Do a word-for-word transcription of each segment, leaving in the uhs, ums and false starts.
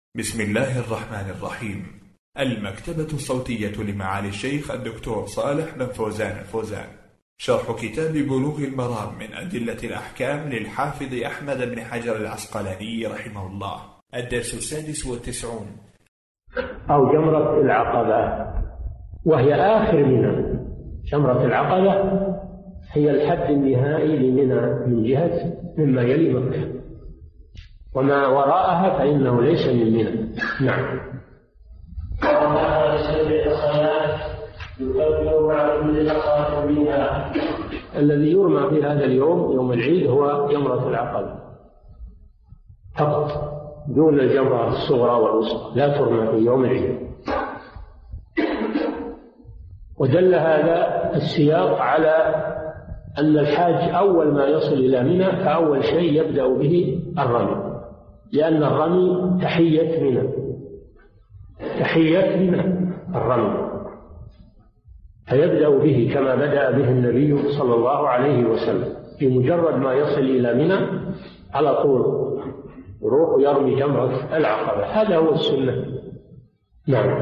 بسم الله الرحمن الرحيم. المكتبة الصوتية لمعالي الشيخ الدكتور صالح بن فوزان الفوزان، شرح كتاب بلوغ المرام من أدلة الأحكام للحافظ أحمد بن حجر العسقلاني رحمه الله. الدرس السادس والتسعون. أو جمرة العقبة، وهي آخر منى. جمرة العقبة هي الحد النهائي لمنى من جهة مما يلي مكة، وما وراءها فإنه ليس من منى. نعم. الذي يرمى في هذا اليوم يوم العيد هو جمرة العقبة فقط، دون الجمرة الصغرى والوسطى، لا ترمى في يوم العيد. ودل هذا السياق على أن الحاج أول ما يصل إلى منى فأول شيء يبدأ به الرمي، لأن الرمي تحية منى، تحية منى الرمي، فيبدأ به كما بدأ به النبي صلى الله عليه وسلم. في مجرد ما يصل إلى منى على طول يروح ويرمي جمرة العقبة، هذا هو السنة. نعم.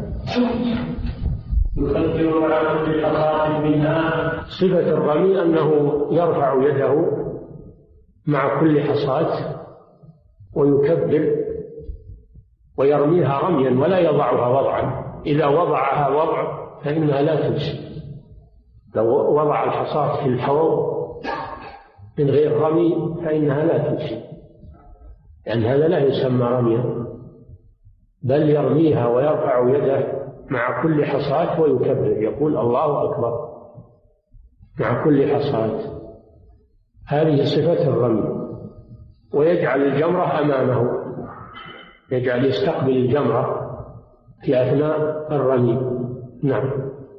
صفة الرمي أنه يرفع يده مع كل حصاة ويكبر ويرميها رميا ولا يضعها وضعا. إذا وضعها وضع فإنها لا تجزي. لو وضع الحصاة في الحوض من غير رمي فإنها لا تجزي، لأن يعني هذا لا يسمى رميا، بل يرميها ويرفع يده مع كل حصاة ويكبر، يقول الله أكبر مع كل حصاة. هذه صفة الرمي. ويجعل الجمرة أمامه، يجعل يستقبل الجمرة في أثناء الرمي. نعم.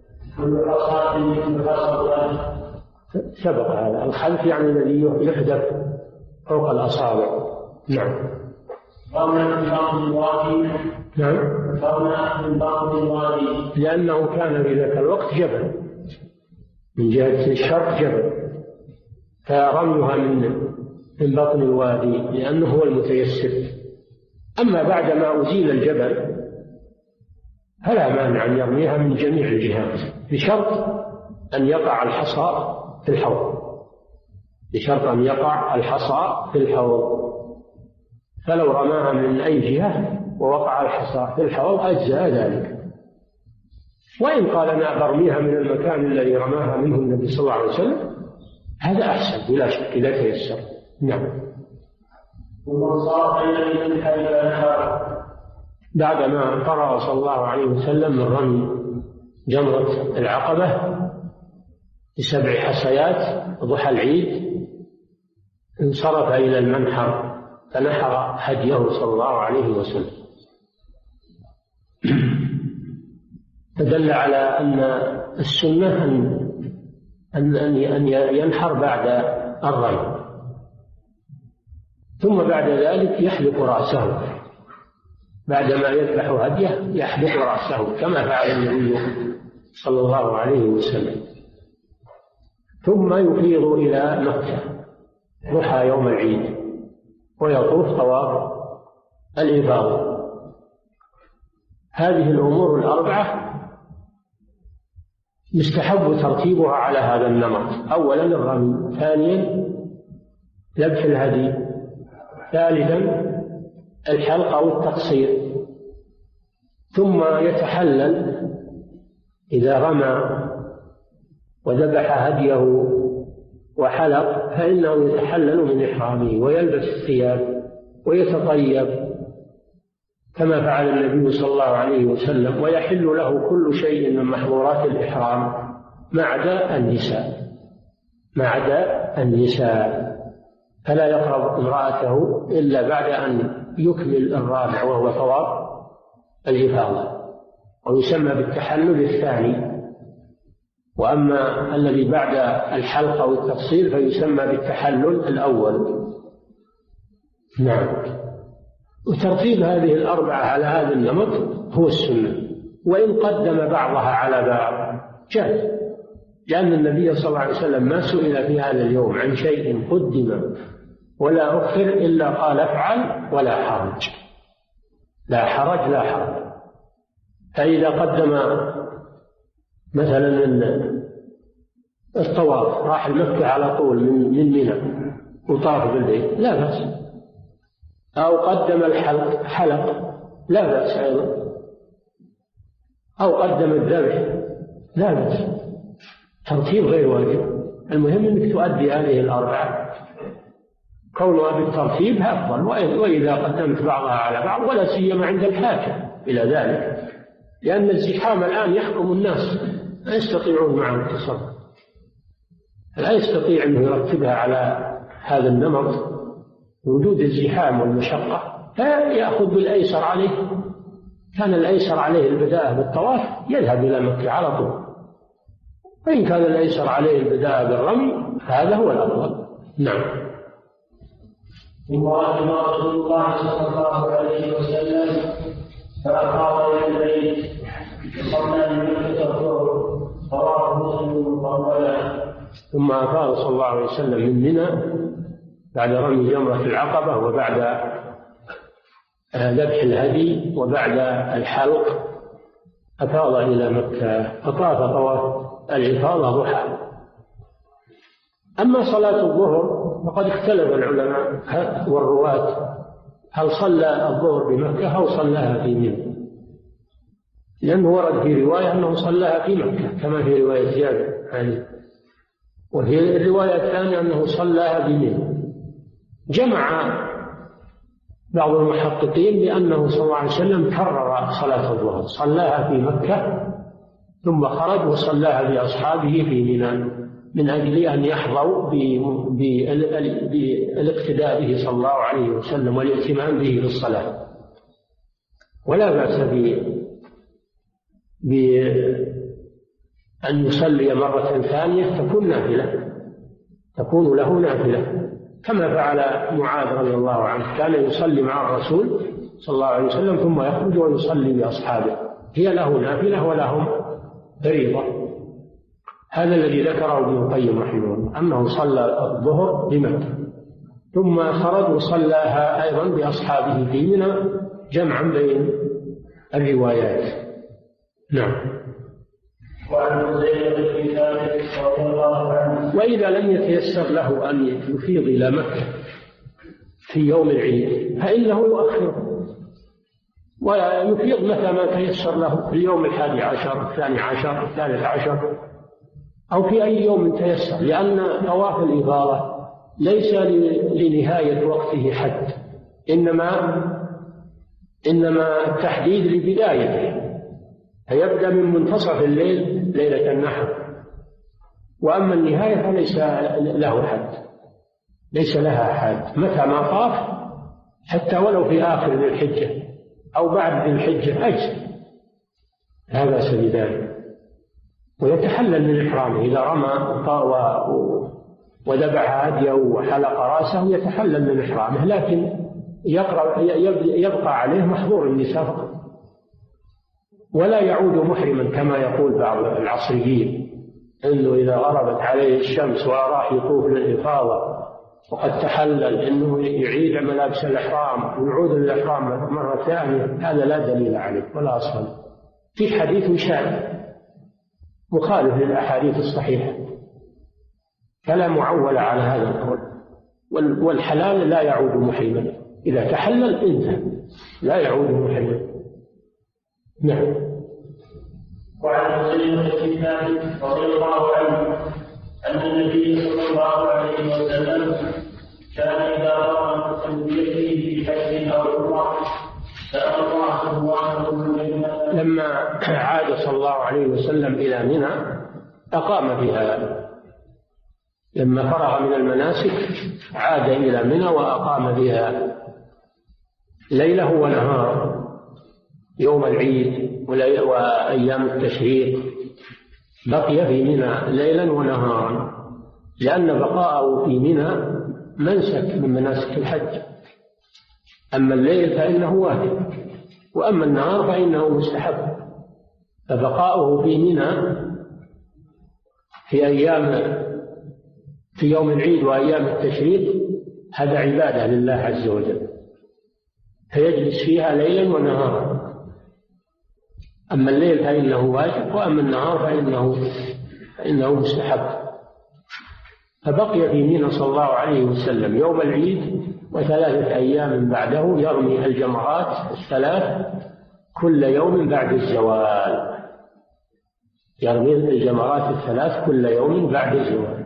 سبق هذا. الخلف يعني الذي يحدث فوق الأصابع. نعم. نعم. لأنه كان في ذاك الوقت جبل، من جهة الشرق جبل، فرميها من من بطن الوادي لأنه هو المتيسر. أما بعد ما أزيل الجبل فلا مانع أن يرميها من جميع الجهات، بشرط أن يقع الحصى في الحوض، بشرط أن يقع الحصى في الحوض. فلو رماها من أي جهة ووقع الحصى في الحوض أجزاء ذلك. وإن قال أنا برميها من المكان الذي رماها منه النبي صلى الله عليه وسلم هذا أحسن بلا شك إذا تيسر. نعم. بعدما فرغ صلى الله عليه وسلم من رمي جمرة العقبة بسبع حصيات ضحى العيد انصرف إلى المنحر فنحر هديه صلى الله عليه وسلم. فدل على أن السنة أن أن ينحر بعد الرمي، ثم بعد ذلك يحلق رأسه. بعدما يذبح هديه يحلق رأسه كما فعل النبي صلى الله عليه وسلم، ثم يفيض إلى مكة ضحى يوم العيد ويطوف طواف الإفاضة. هذه الأمور الأربعة يستحب ترتيبها على هذا النمط: أولا الرمي، ثانيا ذبح الهدي، ثالثا الحلق أو التقصير، ثم يتحلل إذا رمى وذبح هديه وحلق فإنه يتحلل من إحرامه ويلبس الثياب ويتطيب كما فعل النبي صلى الله عليه وسلم، ويحل له كل شيء من محظورات الإحرام ما عدا النساء، ما عدا النساء فلا يقرب امرأته إلا بعد أن يكمل الرابع وهو طواف الإفاضة، ويسمى بالتحلل الثاني. وأما الذي بعد الحلق أو التقصير فيسمى بالتحلل الأول. نعم. وترتيب هذه الأربعة على هذا النمط هو السنة، وإن قدم بعضها على بعض جاز، لأن النبي صلى الله عليه وسلم ما سئل في هذا اليوم عن شيء قدم ولا أخر إلا قال افعل ولا حرج. لا حرج لا حرج. فإذا قدم مثلا الطواف راح المكة على طول من من منى وطاف بالبيت لا بأس، أو قدم الحلق حلق لا بأس أيضا، أو قدم الذبح لا بأس، ترتيب غير واجب. المهم أنك تؤدي هذه الأربعة، كونها بالترتيب أفضل. وإذا قدمت بعضها على بعض ولا سيما عند الحاجة إلى ذلك، لأن الزحام الآن يحكم الناس لا يستطيعون معه التصرف، لا يستطيع أنه يرتبها على هذا النمط وجود الزحام والمشقة، فيأخذ بالأيسر عليه. كان الأيسر عليه البداءة بالطواف يذهب إلى مكة على طول، وإن كان الأيسر عليه البداءة بالرمي هذا هو الأفضل. نعم. ثم رحم رسول الله صلى الله عليه وسلم فأقام إلى البيت فصلى من مكة الظهر رواه مسلم وقال. ثم أفاض صلى الله عليه وسلم من منى بعد رمي جمرة العقبة وبعد ذبح الهدي وبعد الحلق أفاض إلى مكة فطاف طواف الإفاضة ضحى. أما صلاة الظهر فقد اختلف العلماء والرواة هل صلى الظهر بمكة أو صلاها في منى، لأنه ورد في رواية أنه صلاها في مكة كما في رواية جابر يعني، وفي الرواية الثانية أنه صلاها بمنى. جمع بعض المحققين بأنه صلى الله عليه وسلم كرر صلاة الظهر، صلاها في مكة ثم خرج وصلاها بأصحابه في منى من أجل أن يحظوا بالاقتداء به صلى الله عليه وسلم والاهتمام به بالصلاة. ولا بأس بأن يصلي مرة ثانية تكون نافلة، تكون له نافلة، كما فعل معاذ رضي الله عنه، كان يصلي مع الرسول صلى الله عليه وسلم ثم يخرج ويصلي بأصحابه، هي له نافلة ولهم فريضة. هذا الذي ذكره ابن القيم رحمه الله، أنه صلى الظهر بمكة ثم خرج وصلاها أيضا بأصحابه في منى، جمعا بين الروايات. نعم. وإذا لم يتيسر له أن يفيض إلى مكة في يوم العيد فإنه يؤخره ويفيض متى ما تيسر له، في اليوم الحادي عشر الثاني عشر الثالث عشر أو في أي يوم تيسر، لأن طواف الإفاضة ليس لنهاية وقته حد، إنما إنما التحديد لبدايته، فيبدأ من منتصف الليل ليلة النحر، وأما النهاية فليس له حد، ليس لها حد، متى ما طاف حتى ولو في آخر ذي الحجة أو بعد ذي الحجة أجزم، لا بأس بذلك. ويتحلل من إحرامه إذا رمى وذبح هديه وحلق رأسه يتحلل من إحرامه، لكن يبقى عليه محظور النساء فقط، ولا يعود محرما كما يقول بعض العصريين أنه إذا غربت عليه الشمس وراح يطوف للإفاضة وقد تحلل أنه يعيد ملابس الإحرام ويعود للإحرام مرة ثانية، هذا لا دليل عليه ولا أصل. في حديث شاذ مخالف للأحاديث الصحيحة، فلا معول على هذا القول. والحلال لا يعود محرما، إذا تحلل انتهى، لا يعود محرما. نعم. وعن مسلم الكتاب رضي الله عنه أن النبي صلى الله عليه وسلم كان إذا رأى تلبيته في حج أو عمرة سأل الله سبحانه لما عاد صلى الله عليه وسلم إلى منى أقام بها، لما فرغ من المناسك عاد إلى منى وأقام بها ليله ونهاره، يوم العيد وأيام التشريق بقي في منى ليلا ونهارا، لأن بقاءه في منى منسك من مناسك الحج. أما الليل فإنه واجب، وأما النهار فإنه مستحب، فبقاؤه في منى في أيام في يوم العيد وأيام التشريق هذا عبادة لله عز وجل. فيجلس فيها ليلا ونهارا. أما الليل فإنه واجب، وأما النهار فإنه فإنه مستحب. فبقي في منى صلى الله عليه وسلم يوم العيد وثلاثة أيام بعده يرمي الجمرات الثلاث كل يوم بعد الزوال، يرمي الجمرات الثلاث كل يوم بعد الزوال،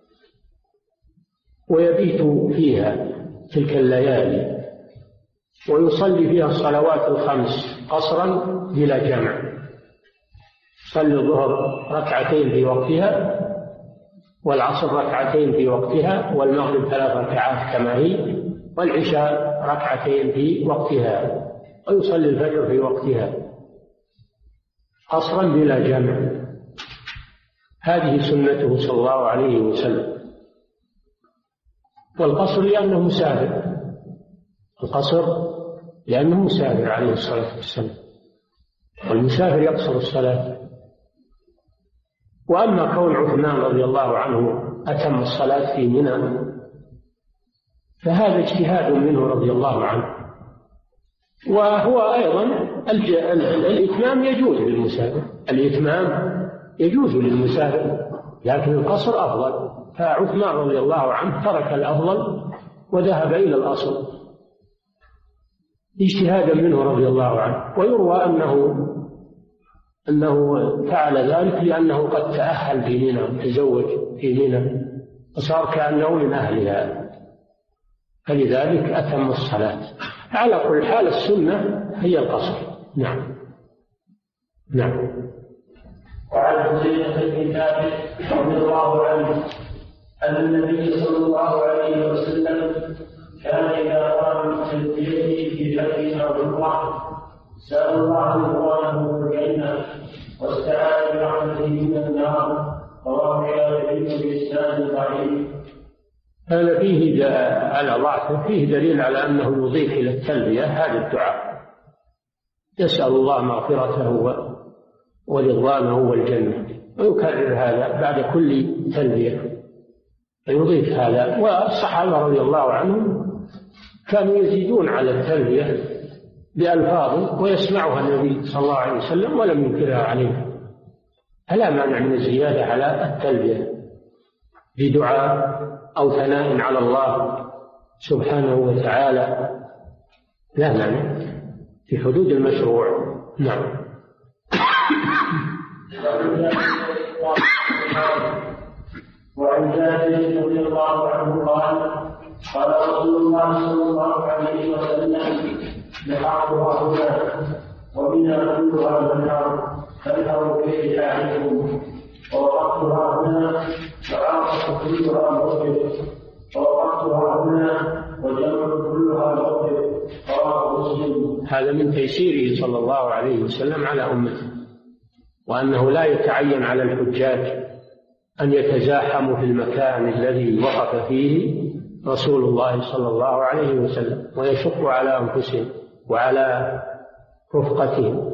ويبيت فيها تلك الليالي، ويصلي فيها الصلوات الخمس قصرا بلا جمع. يصلي الظهر ركعتين في وقتها، والعصر ركعتين في وقتها، والمغرب ثلاث ركعات كما هي، والعشاء ركعتين في وقتها، ويصلي الفجر في وقتها قصرا بلا جمع. هذه سنته صلى الله عليه وسلم. والقصر لأنه مسافر، القصر لأنه مسافر عليه الصلاة والسلام، والمسافر يقصر الصلاة. وأما كون عثمان رضي الله عنه أتم الصلاة في منى فهذا اجتهاد منه رضي الله عنه، وهو أيضا الإتمام يجوز للمسافر، الإتمام يجوز للمسافر، لكن القصر أفضل. فعثمان رضي الله عنه ترك الأفضل وذهب إلى الأصل اجتهادا منه رضي الله عنه. ويروى أنه أنه فعل ذلك لأنه قد تأهل في منى، تزوج في منى وصار كأنه من أهلها، فلذلك أتم الصلاة. على كل حال السنة هي القصر. نعم نعم. وعن حذيفة بن ثابت رضي الله عنه أن النبي صلى الله عليه وسلم كان إذا قام من تلبيته في حج أو عمرة سأل الله رضوانه في الجنة واستعاذ برحمته من النار. رواه الشافعي بإسناد ضعيف. هذا فيه على ضعفه فيه دليل على أنه يضيف إلى التلبية هذا الدعاء، يسأل الله مغفرته ورضوانه والجنة، ويكرر هذا بعد كل تلبية فيضيف هذا. والصحابة رضي الله عنهم كانوا يزيدون على التلبية بألفاظ ويسمعها النبي صلى الله عليه وسلم ولم ينكرها عليه، فلا مانع من الزيادة على التلبية بدعاء أو ثناء على الله سبحانه وتعالى، لا مانع في حدود المشروع. نعم. وعن جابر رضي الله عنه قال قال رسول الله صلى الله عليه وسلم نحرها هنا ومنى كلها منحر تنحر في شاعركم، ووقفتها هنا وعاصة كلها مغفر، ووقفتها هنا وجمع كلها مغفر. رواه مسلم. هذا من تيسيره صلى الله عليه وسلم على أمته، وأنه لا يتعين على الحجاج أن يتزاحموا في المكان الذي وقف فيه رسول الله صلى الله عليه وسلم ويشق على أنفسهم وعلى رفقتهم،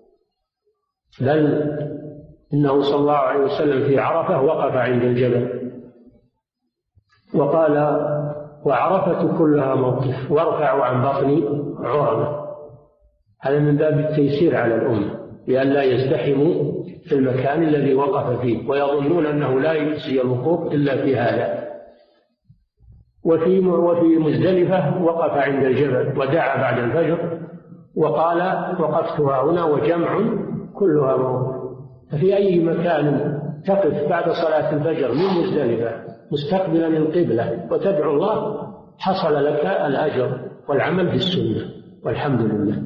بل إنه صلى الله عليه وسلم في عرفة وقف عند الجبل وقال وعرفة كلها موقف وارفعوا عن بطني عرمة. هذا من باب التيسير على الأمة لئلا يزدحموا في المكان الذي وقف فيه ويظنون أنه لا يجزي الوقوف إلا في هذا. وفي وفي مزدلفة وقف عند الجبل ودعا بعد الفجر وقال وقفتها هنا وجمع كلها موقف. ففي أي مكان تقف بعد صلاة الفجر من مزدلفة مستقبلا القبلة وتدعو الله حصل لك الأجر والعمل بالسنة والحمد لله.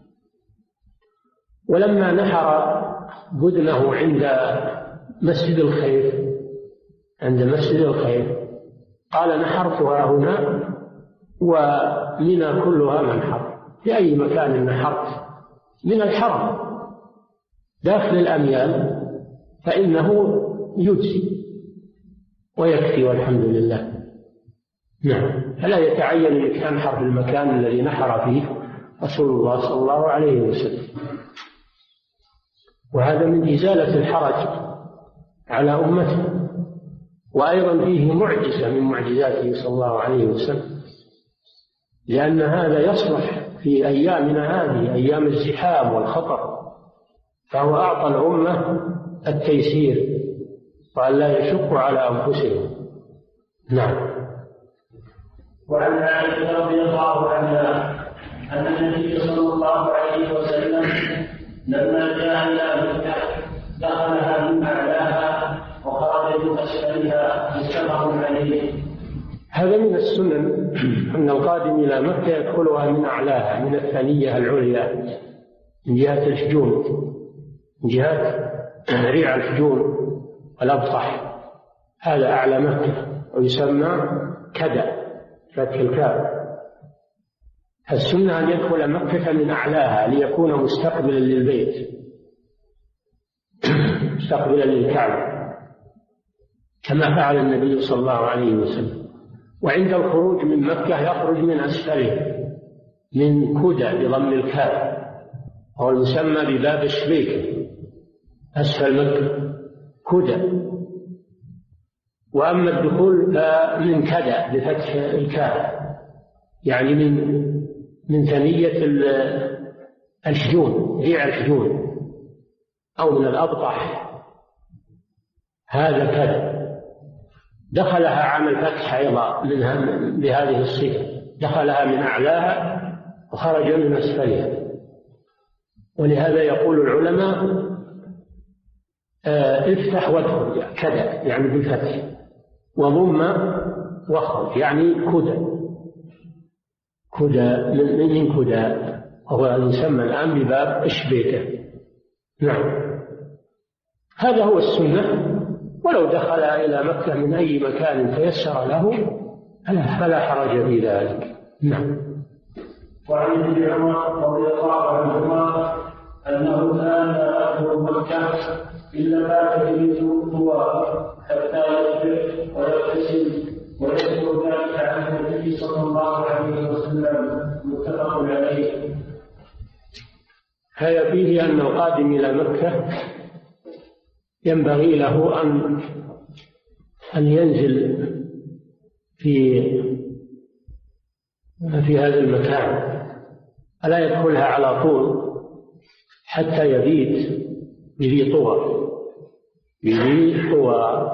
ولما نحر بدنه عند مسجد الخير عند مسجد الخير قال نحرتها هنا ومنى كلها منحر. في أي مكان نحرت من الحرم داخل الأميال فإنه يجزي ويكفي والحمد لله. نعم. فلا يتعين أن تنحر في المكان الذي نحر فيه رسول الله صلى الله عليه وسلم. وهذا من إزالة الحرج على أمته، وأيضا فيه معجزة من معجزاته صلى الله عليه وسلم، لأن هذا يصلح في أيامنا هذه، أيام الزحام والخطر، فهو أعطى الأمة التيسير وأن لا يشقوا على أنفسهم. نعم. وعن عائشة رضي الله عنها أن النبي صلى الله عليه وسلم لما جاء إلى مكة دخلها من أعلاها وخرج من أسفلها متفق عليه. هذا من السنن أن القادم إلى مكة يدخلها من أعلاها، من الثنية العليا، من جهة الحجون، من جهة ريع الحجون والأبطح، هذا أعلى مكة ويسمى كدأ، فتح الكاف. السنة أن يدخل مكة من أعلاها ليكون مستقبلا للبيت، مستقبلا للكعبة، كما فعل النبي صلى الله عليه وسلم. وعند الخروج من مكة يخرج من أسفله، من كدى بضم الكاف، وهو المسمى بباب الشبيكة، أسفل مكة كدى. وأما الدخول فمن كدى بفتح الكاف، يعني من من ثنية الحجون، ريع الحجون، أو من الأبطح، هذا كذا. دخلها عام الفتح أيضا بهذه الصفة، دخلها من أعلاها وخرج من أسفلها. ولهذا يقول العلماء آه افتح وادخل كذا، يعني بالفتح، وضم واخرج، يعني كدى، كدى من من كدى، وهو يسمى الآن بباب الشبيكة. نعم، هذا هو السنة. ولو دخل إلى مكة من أي مكان تيسر له فلا حرج في ذلك. نعم. وعن ابن عمر رضي الله عنهما أنه كان يدخل مكة إلا بات به الطواف حتى يصبح ويغتسل، ويذكر ذلك عن النبي صلى الله عليه وسلم، متفق عليه. هذا فيه أن القادم إلى مكة ينبغي له أن أن ينزل في في هذا المكان، ألا يدخلها على طول حتى يبيت بذي طوى، بذي طوى،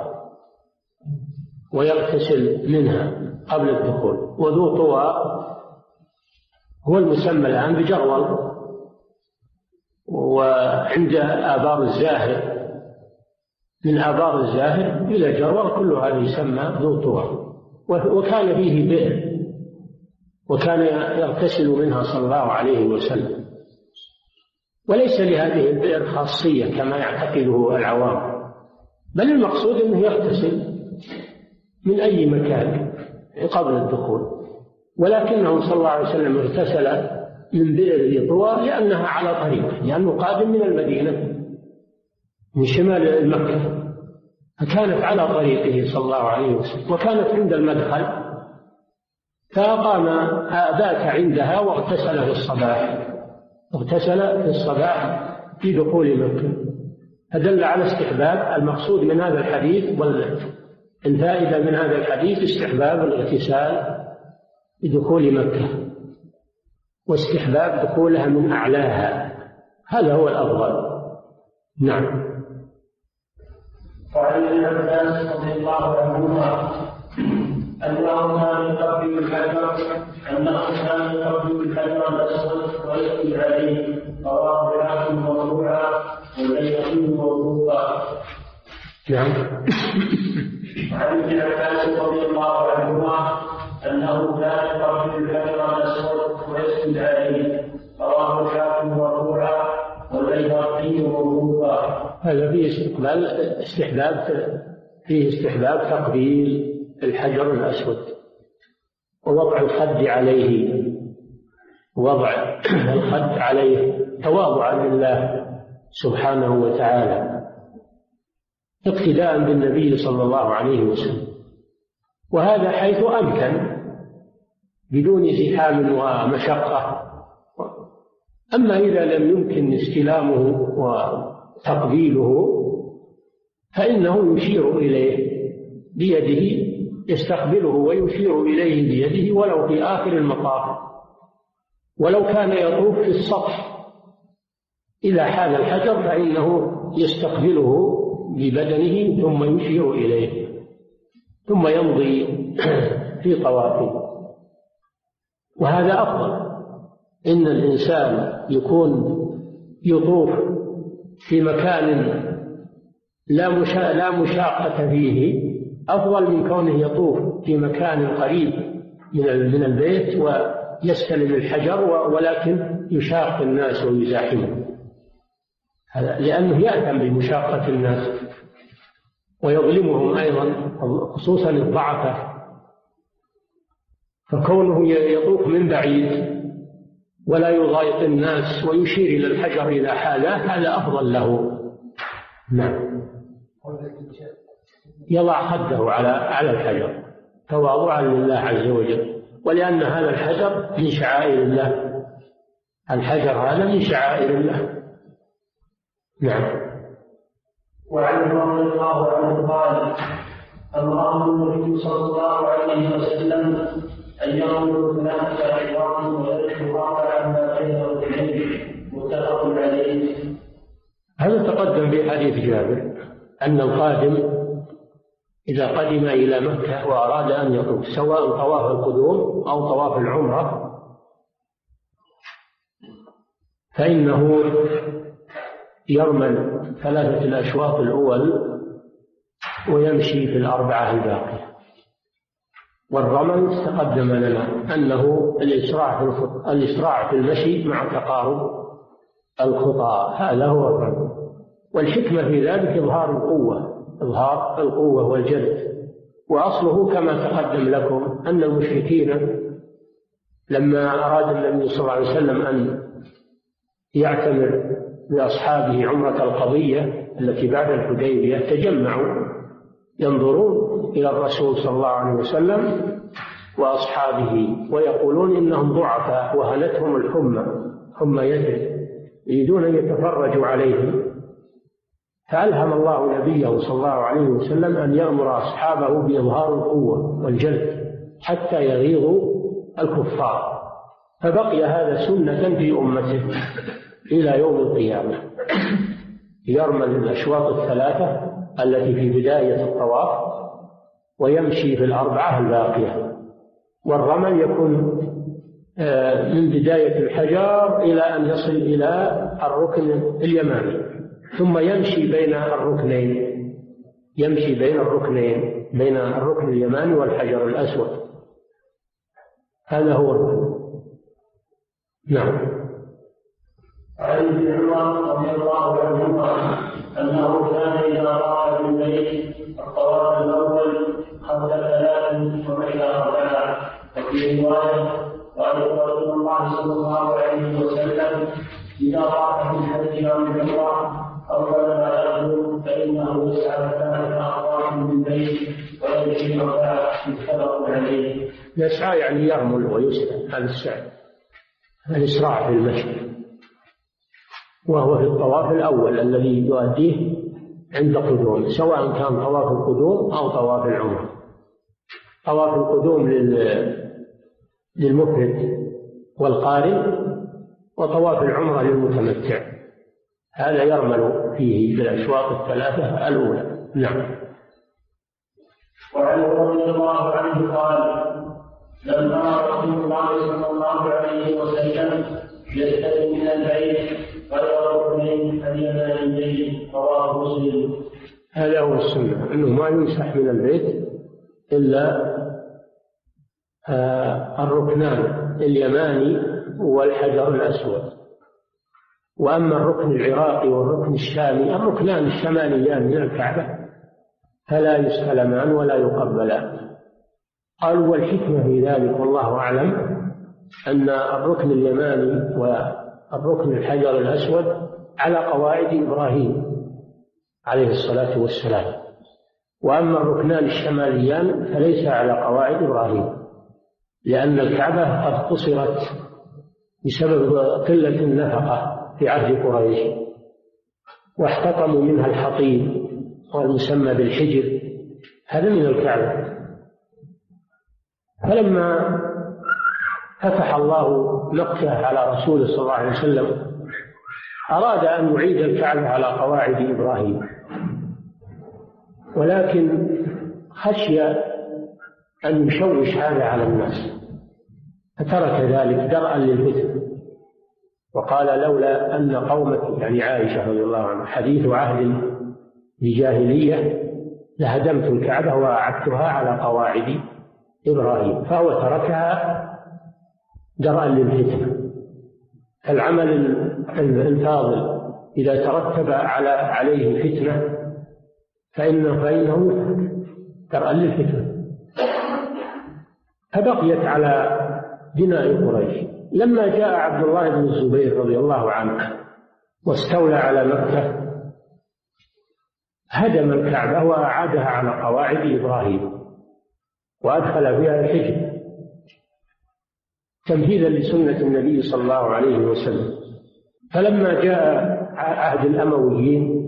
ويغتسل منها قبل الدخول. وذو طوى هو المسمى الآن بجرول، وعند آبار الزاهر، من آبار الزاهر إلى جرول كل هذا يسمى ذو طوى. وكان فيه بئر، وكان يغتسل منها صلى الله عليه وسلم. وليس لهذه البئر خاصية كما يعتقده العوام، بل المقصود أنه يغتسل من أي مكان قبل الدخول. ولكنه صلى الله عليه وسلم اغتسل من بئر ذي طوى لأنها على طريقه، لأنه قادم من المدينة من شمال مكة، فكانت على طريقه صلى الله عليه وسلم، وكانت عند المدخل، فقام بات عندها واغتسل في الصباح، اغتسل في الصباح في دخول مكة. فدل على استحباب. المقصود من هذا الحديث والفائدة من هذا الحديث استحباب الاغتسال بدخول مكة، واستحباب دخولها من أعلاها، هذا هو الأفضل. نعم. وعن ابن عباس رضي الله عنهما أنه كان يقبل الحجر أنه كان يقبل الحجر الأسود ويسجد عليه، رواه الحاكم مرفوعا والبيهقي موقوفا. نعم. وعن ابن عباس رضي الله عنهما أنه كان يقبل الحجر الأسود ويسجد عليه، رواه الحاكم مرفوعا والبيهقي موقوفا. هذا فيه استقبال استحباب فيه استحباب تقبيل الحجر الأسود ووضع الخد عليه، وضع الخد عليه تواضعا لله سبحانه وتعالى، اقتداء بالنبي صلى الله عليه وسلم. وهذا حيث أمكن بدون زحام ومشقة. أما إذا لم يمكن استلامه وتقبيله فإنه يشير إليه بيده، يستقبله ويشير إليه بيده ولو في آخر المطاف، ولو كان يطوف في السطح إذا حال الحجر فإنه يستقبله ببدنه ثم يشير إليه ثم يمضي في طوافه، وهذا أفضل. إن الإنسان يكون يطوف في مكان لا مشا... لا مشاقة فيه أفضل من كونه يطوف في مكان قريب من من البيت ويستلم الحجر ولكن يشاق الناس ويزاحمهم، لأنه يأثم بمشاقة الناس ويظلمهم أيضا خصوصا الضعفاء. فكونه يطوف من بعيد ولا يضايق الناس ويشير إلى الحجر إذا حاله هذا أفضل له. نعم. يضع خده على على الحجر تواضعا لله عز وجل، ولأن هذا الحجر من شعائر الله، الحجر هذا من شعائر الله. نعم. وعن رضي الله عنه قال: أمره النبي صلى الله عليه وسلم أن يرموا الناس عظام ويذبحوا عما بين رجلين، متفق عليه. هذا تقدم في حديث جابر أن القادم إذا قدم إلى مكة وأراد أن يطوف سواء طواف القدوم أو طواف العمرة فإنه يرمل ثلاثة الأشواط الأول ويمشي في الأربعة الباقية. والرمل تقدم لنا أنه الإسراع في الإسراع في المشي مع تقارب الخطى، هذا هو الرمل. والحكمة في ذلك إظهار القوة إظهار القوة والجلد. وأصله كما تقدم لكم أن المشركين لما أراد النبي صلى الله عليه وسلم أن يعتمر بأصحابه عمرة القضية التي بعد الحديبية تجمعوا ينظرون إلى الرسول صلى الله عليه وسلم وأصحابه ويقولون إنهم ضعفاء وهلتهم الحمى حمى يثرب، يريدون أن يتفرجوا عليهم. فألهم الله نبيه صلى الله عليه وسلم أن يأمر أصحابه بإظهار القوة والجلد حتى يغيظوا الكفار، فبقي هذا سنة في أمته إلى يوم القيامة. يرمل الأشواط الثلاثة التي في بداية الطواف ويمشي في الأربعة الباقية. والرمل يكون من بداية الحجر إلى أن يصل إلى الركن اليماني، ثم يمشي بين الركنين يمشي بين الركنين بين الركن اليماني والحجر الأسود. هذا هو الركن. نعم. عن ابن عمر رضي الله عنهما أنه كان إذا رأى بالبيت الطواف الأول قبل ثلاث وبعد أربعة. وفي رواية: قال رسول الله صلى الله عليه وسلم: إذا رأى في الحج أو العمرة أول ما يخرج فإنه يسعى ثلاث أخطاء من البيت ويمشي أربعة، متفق عليه. يسعى يعني يرمل ويسعى، هذا السعي الإسراع في المشي، وهو في الطواف الأول الذي يؤديه عند قدوم، سواء كان طواف القدوم أو طواف العمرة. طواف القدوم للمفرد والقارن، وطواف العمرة للمتمتع، هذا يرمل فيه بالأشواط الثلاثة الأولى. نعم. وعن رضي الله عنه قال: لما رسول الله صلى الله عليه وسلم يستلم من البيت غير ركنين اليمانيين، رواه مسلم. هذا هو السنة، أنه ما يمسح من البيت إلا آه الركنان اليماني والحجر الأسود. وأما الركن العراقي والركن الشامي، الركنان الشماليان من الكعبة، فلا يستلمان ولا يقبلان. قالوا والحكمة في ذلك والله أعلم أن الركن اليماني والركن الحجر الأسود على قواعد إبراهيم عليه الصلاة والسلام، وأما الركنان الشماليان فليس على قواعد إبراهيم، لأن الكعبة قد قصرت بسبب قلة النفقة في عهد قريش، واحتطموا منها الحطيب والمسمى بالحجر، هذا من الكعبة. فلما فتح الله مكة على رسوله صلى الله عليه وسلم أراد أن يعيد الكعبة على قواعد إبراهيم، ولكن خشي أن يشوش هذا على الناس فترك ذلك درءا للفتن، وقال لولا أن قومك، يعني عائشة رضي الله عنها، حديث عهد بجاهلية لهدمت الكعبة وأعدتها على قواعد إبراهيم، فهو تركها درءا للفتن. العمل الفاضل إذا ترتب على عليه فتنة فإنه فإنه درءا للفتنة. فبقيت على بناء قريش. لما جاء عبد الله بن الزبير رضي الله عنه واستولى على مكة هدم الكعبة وأعادها على قواعد إبراهيم وأدخل فيها الحجر تمهيدا لسنة النبي صلى الله عليه وسلم. فلما جاء عهد الأمويين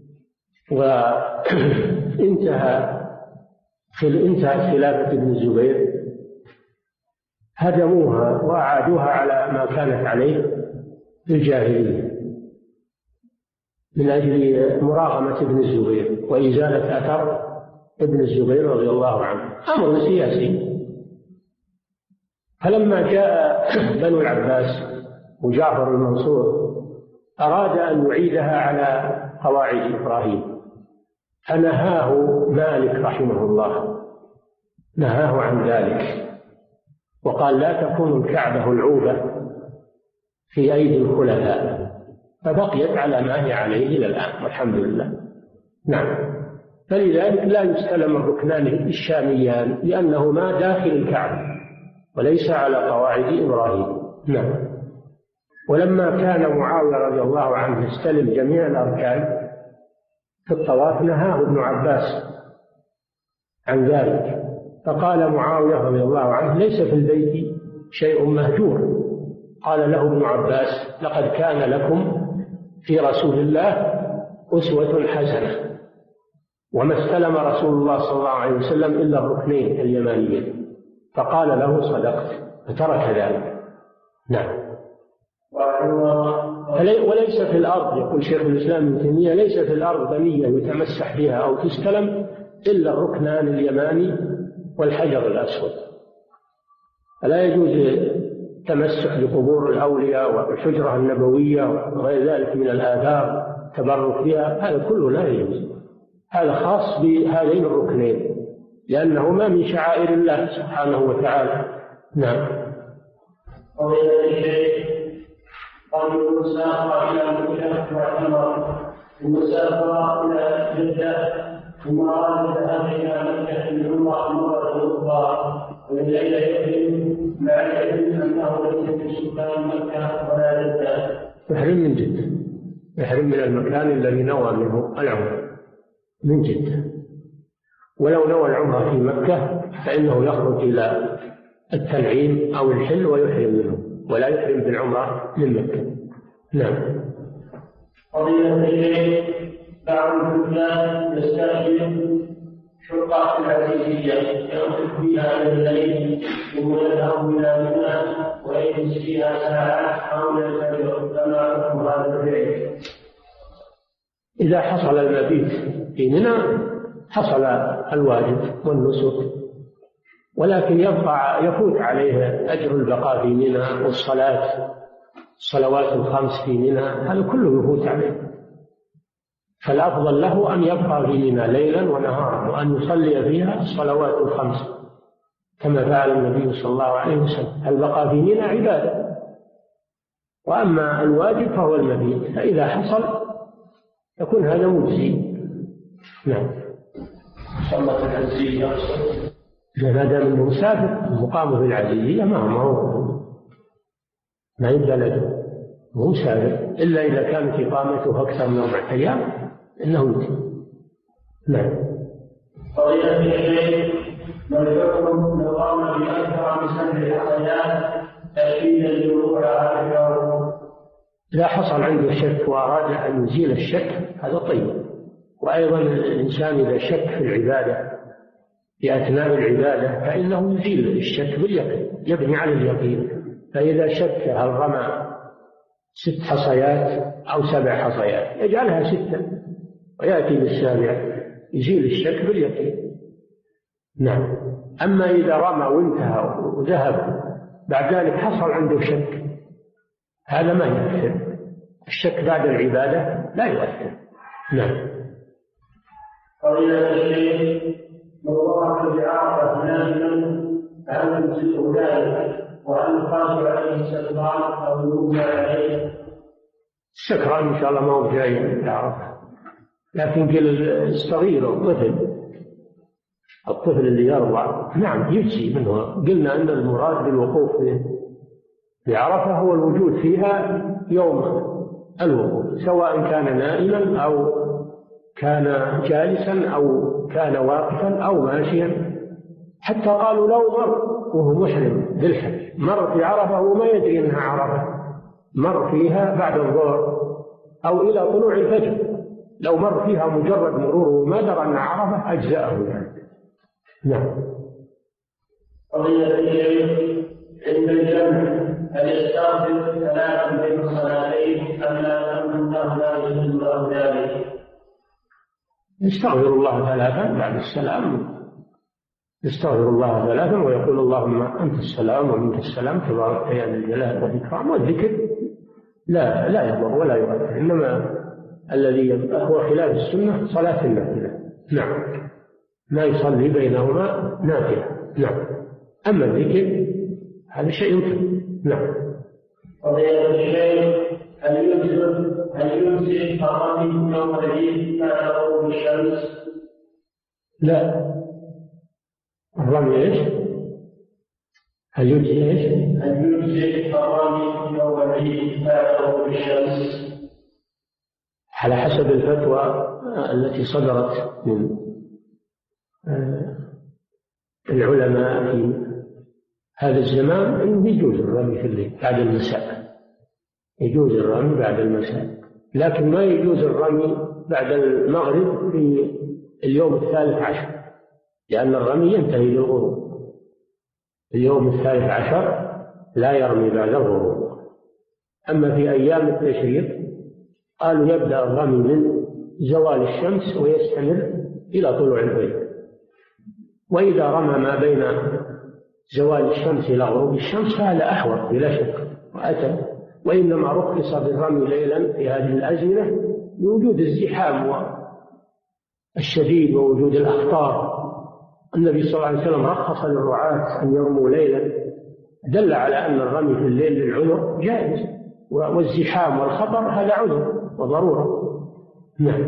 وانتهى انتهت خلافة ابن الزبير هدموها وأعادوها على ما كانت عليه في الجاهلية من أجل مراغمة ابن الزبير وإزالة أثر ابن الزبير رضي الله عنه، أمر سياسي. فلما جاء بنو العباس وجعفر المنصور أراد أن يعيدها على قواعد إبراهيم فنهاه مالك رحمه الله، نهاه عن ذلك وقال لا تكون الكعبة العوبة في أيدي الخلفاء، فبقيت على ما هي عليه إلى الآن والحمد لله. نعم. فلذلك لا يستلم الركنان الشاميان لأنهما داخل الكعبة وليس على قواعد إبراهيم. نعم. ولما كان معاوية رضي الله عنه يستلم جميع الأركان في الطواف نهاه ابن عباس عن ذلك، فقال معاوية رضي الله عنه ليس في البيت شيء مهجور. قال له ابن عباس لقد كان لكم في رسول الله أسوة حسنة، وما استلم رسول الله صلى الله عليه وسلم إلا الركنين اليمانيين. فقال له صدقت فترك ذلك. نعم. وليس في الأرض، يقول شيخ الإسلام ابن تيمية، ليس في الأرض بنية يتمسح بها أو تستلم إلا الركنان اليماني والحجر الأسود. فلا يجوز تمسح بقبور الأولياء والحجرة النبوية وغير ذلك من الآثار تبرك بها، هذا كله لا يجوز. هذا خاص بهذين الركنين لأنهما من شعائر الله سبحانه وتعالى. نعم. قضية الشيخ قبل المسافة إلى مكة واعتمر المسافة إلى جدة ثم أراد الذهاب إلى مكة بالعمرة مرة أخرى وليلة يحرم مع العلم أنه ليس من سكان مكة ولا جدة. يحرم من جدة، يحرم من المكان الذي نوى منه العمرة من جدة، ولو نوى العمرة في مكة فإنه يخرج إلى التنعيم أو الحل ويحرم منه ولا يحرم بالعمرة من مكة. نعم. قضية الشيخ بعض الفلان يستأجر شقة العزيزية يمسك فيها إلى الليل ثم يذهب إلى منى ويجلس فيها ساعات حول الفجر، فما حكم هذا الفعل؟ إذا حصل المبيت في منى حصل الواجب والنسك، ولكن يبقى يفوت عليه أجر البقاء في منى والصلاة الصلوات الخمس في منى، هذا كله يفوت عليه. فالأفضل له أن يبقى في منى ليلا ونهارا وأن يصلي فيها الصلوات الخمس كما فعل النبي صلى الله عليه وسلم. البقاء في منى عبادة، وأما الواجب فهو المبيت، فإذا حصل يكون هذا مجزي. نعم. صلاة العزيزية ما دام انه مسافر مقامه في العزيزية ما هو ما يبدأ له، هو مسافر إلا إذا كانت إقامته أكثر من أربعة أيام إنه يجي. نعم. قضية الشيخ ما الحكم لو قام بأكثر من سبع حصيات تأكيدا لوقوع عائشة؟ إذا حصل عنده شك وأراد أن يزيل الشك هذا طيب. وأيضا الإنسان إذا شك في العبادة في أثناء العبادة فإنه يزيل الشك باليقين، يبني على اليقين. فإذا شك هل رمى ست حصيات أو سبع حصيات يجعلها ستة ويأتي بالسابعة يزيل الشك باليقين. نعم. أما إذا رمى وانتهى وذهب بعد ذلك حصل عنده شك هذا ما يؤثر، الشك بعد العبادة لا يؤثر. نعم. فضيلة الشيخ من وقف بعرفة نازلا فهل يمسكه ذلك وهل يقاس عليه السكران أو يوجد عليه؟ السكران إن شاء الله ما هو جاي من عرفة، لكن كل الصغير الطفل الطفل اللي يرضع نعم يجزي منه. قلنا أن المراد بالوقوف بعرفة هو الوجود فيها يوم الوقوف، سواء كان نائما أو كان جالسا أو كان واقفا أو ماشيا. حتى قالوا لو مر وهو محرم بالحج مر في عرفة وما يدري أنها عرفة، مر فيها بعد الظهر أو إلى طلوع الفجر، لو مر فيها مجرد مرور وما درى أنها عرفة أجزأه يعني. نعم. قضية الشيخ عند الجمع هل يستغفر ثلاثا بين الصلاتين أم لا أم الله لا يجوز له ذلك؟ يستغفر الله ثلاثا بعد السلام، يستغفر الله ثلاثا ويقول اللهم أنت السلام ومنك السلام تبارك يا ذا الجلال والإكرام، والذكر لا لا يضر ولا يؤثر، إنما الذي هو خلاف السنة صلاة النافلة. نعم. ما يصلي بينهما نافلة. نعم. أما الذكر هذا شيء يمكن. نعم. فضيلة الشيخ هل يمسك هل يمسك الرمي يوم العيد بعد غروب الشمس؟ لا. الرمي ايش؟ هل يمسك ايش؟ هل يمسك الرمي يوم العيد بعد غروب الشمس؟ على حسب الفتوى التي صدرت من العلماء في هذا الزمان أنه يجوز الرمي في الليل بعد المساء، يجوز الرمي بعد المساء، لكن ما يجوز الرمي بعد المغرب في اليوم الثالث عشر، لأن الرمي ينتهي للغروب. اليوم الثالث عشر لا يرمي بعد الغروب. أما في أيام التشريق قالوا يبدأ الرمي من زوال الشمس ويستمر إلى طلوع الفجر، وإذا رمى ما بين زوال الشمس إلى غروب الشمس فهذا أحوط بلا شك وأتى. وإنما رخص بالرمي ليلا في هذه الأزمنة لوجود الزحام الشديد ووجود الأخطار. النبي صلى الله عليه وسلم رخص للرعاة أن يرموا ليلا، دل على أن الرمي في الليل للعذر جائز، والزحام والخطر هذا عذر وضرورة. نعم.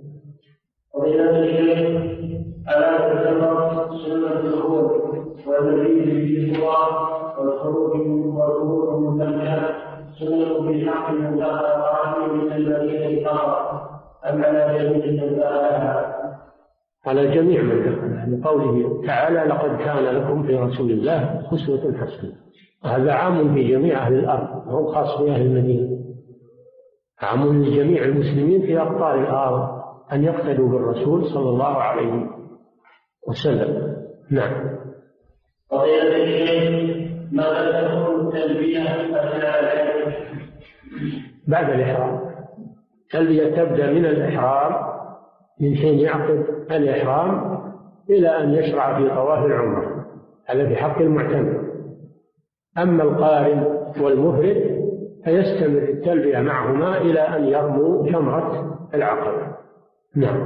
فضيلة الشيخ ألا تعتبر سنة الدخول والمزيد في الصلاة والخروج والخروج من المكان سنة في حق من دخل الرحم من الذين كفروا أم على جميع من دخلها؟ على جميع من دخلها، لقوله تعالى لقد كان لكم في رسول الله أسوة حسنة. هذا عام في جميع أهل الأرض، هو خاص بأهل المدينة، عام لجميع المسلمين في أقطار الأرض أن يقتدوا بالرسول صلى الله عليه وسلم. نعم. قضية الشيخ ماذا تكون التلبية أثناء الحج؟ بعد الإحرام. التلبية تبدأ من الإحرام، من حين يعقد الإحرام إلى أن يشرع في طواف العمرة، هذا في حق المعتمر. أما القارن والمفرد فيستمر التلبية معهما إلى أن يرموا جمرة العقبة. نعم.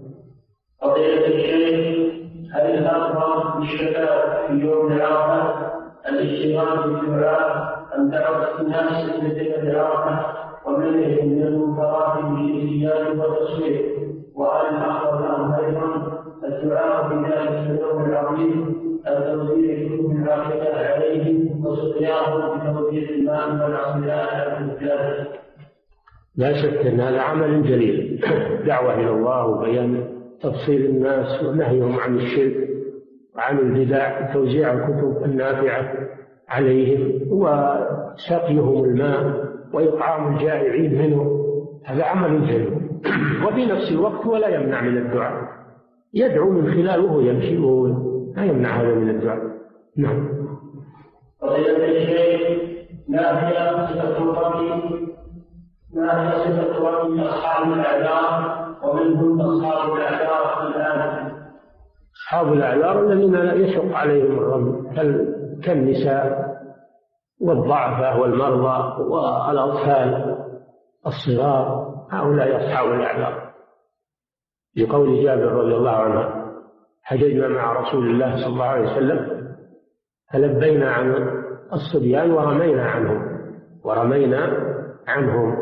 قضية الشيخ هل الأفضل للشباب في يوم العرفة الاشتغال بالدعاء أم دعوة الناس بذكر العرفة ومنعهم من المنكرات بالإتيان والتصوير؟ وهل الأفضل أم أيضا الدعاء في ذلك اليوم العظيم التوزيع الكتب العاقبة عليهم وسقياهم بتوزيع الماء والعصيان على الرجال؟ لا شك أن هذا عمل جليل، دعوة إلى الله وبيان تفصيل الناس ونهيهم عن الشرك وعن البدع، توزيع الكتب النافعة عليهم وسقيهم الماء وإطعام الجائعين منه، هذا عمل جليل. وفي نفس الوقت ولا يمنع من الدعاء، يدعو من خلاله يمشي وهو لا يمنع هذا من الدعاء. نعم. قضية الشيخ ما هي صفة الرمي ما هي صفة رمي أصحاب الأعذار ومن هم أصحاب الأعذار الآن؟ أصحاب الأعذار الذين يشق عليهم الرمي كالنساء والضعفاء والمرضى والأطفال الصغار، هؤلاء أصحاب الأعذار. لقول جابر رضي الله عنه: حججنا مع رسول الله صلى الله عليه وسلم فلبينا عن الصبيان ورمينا عنهم ورمينا عنهم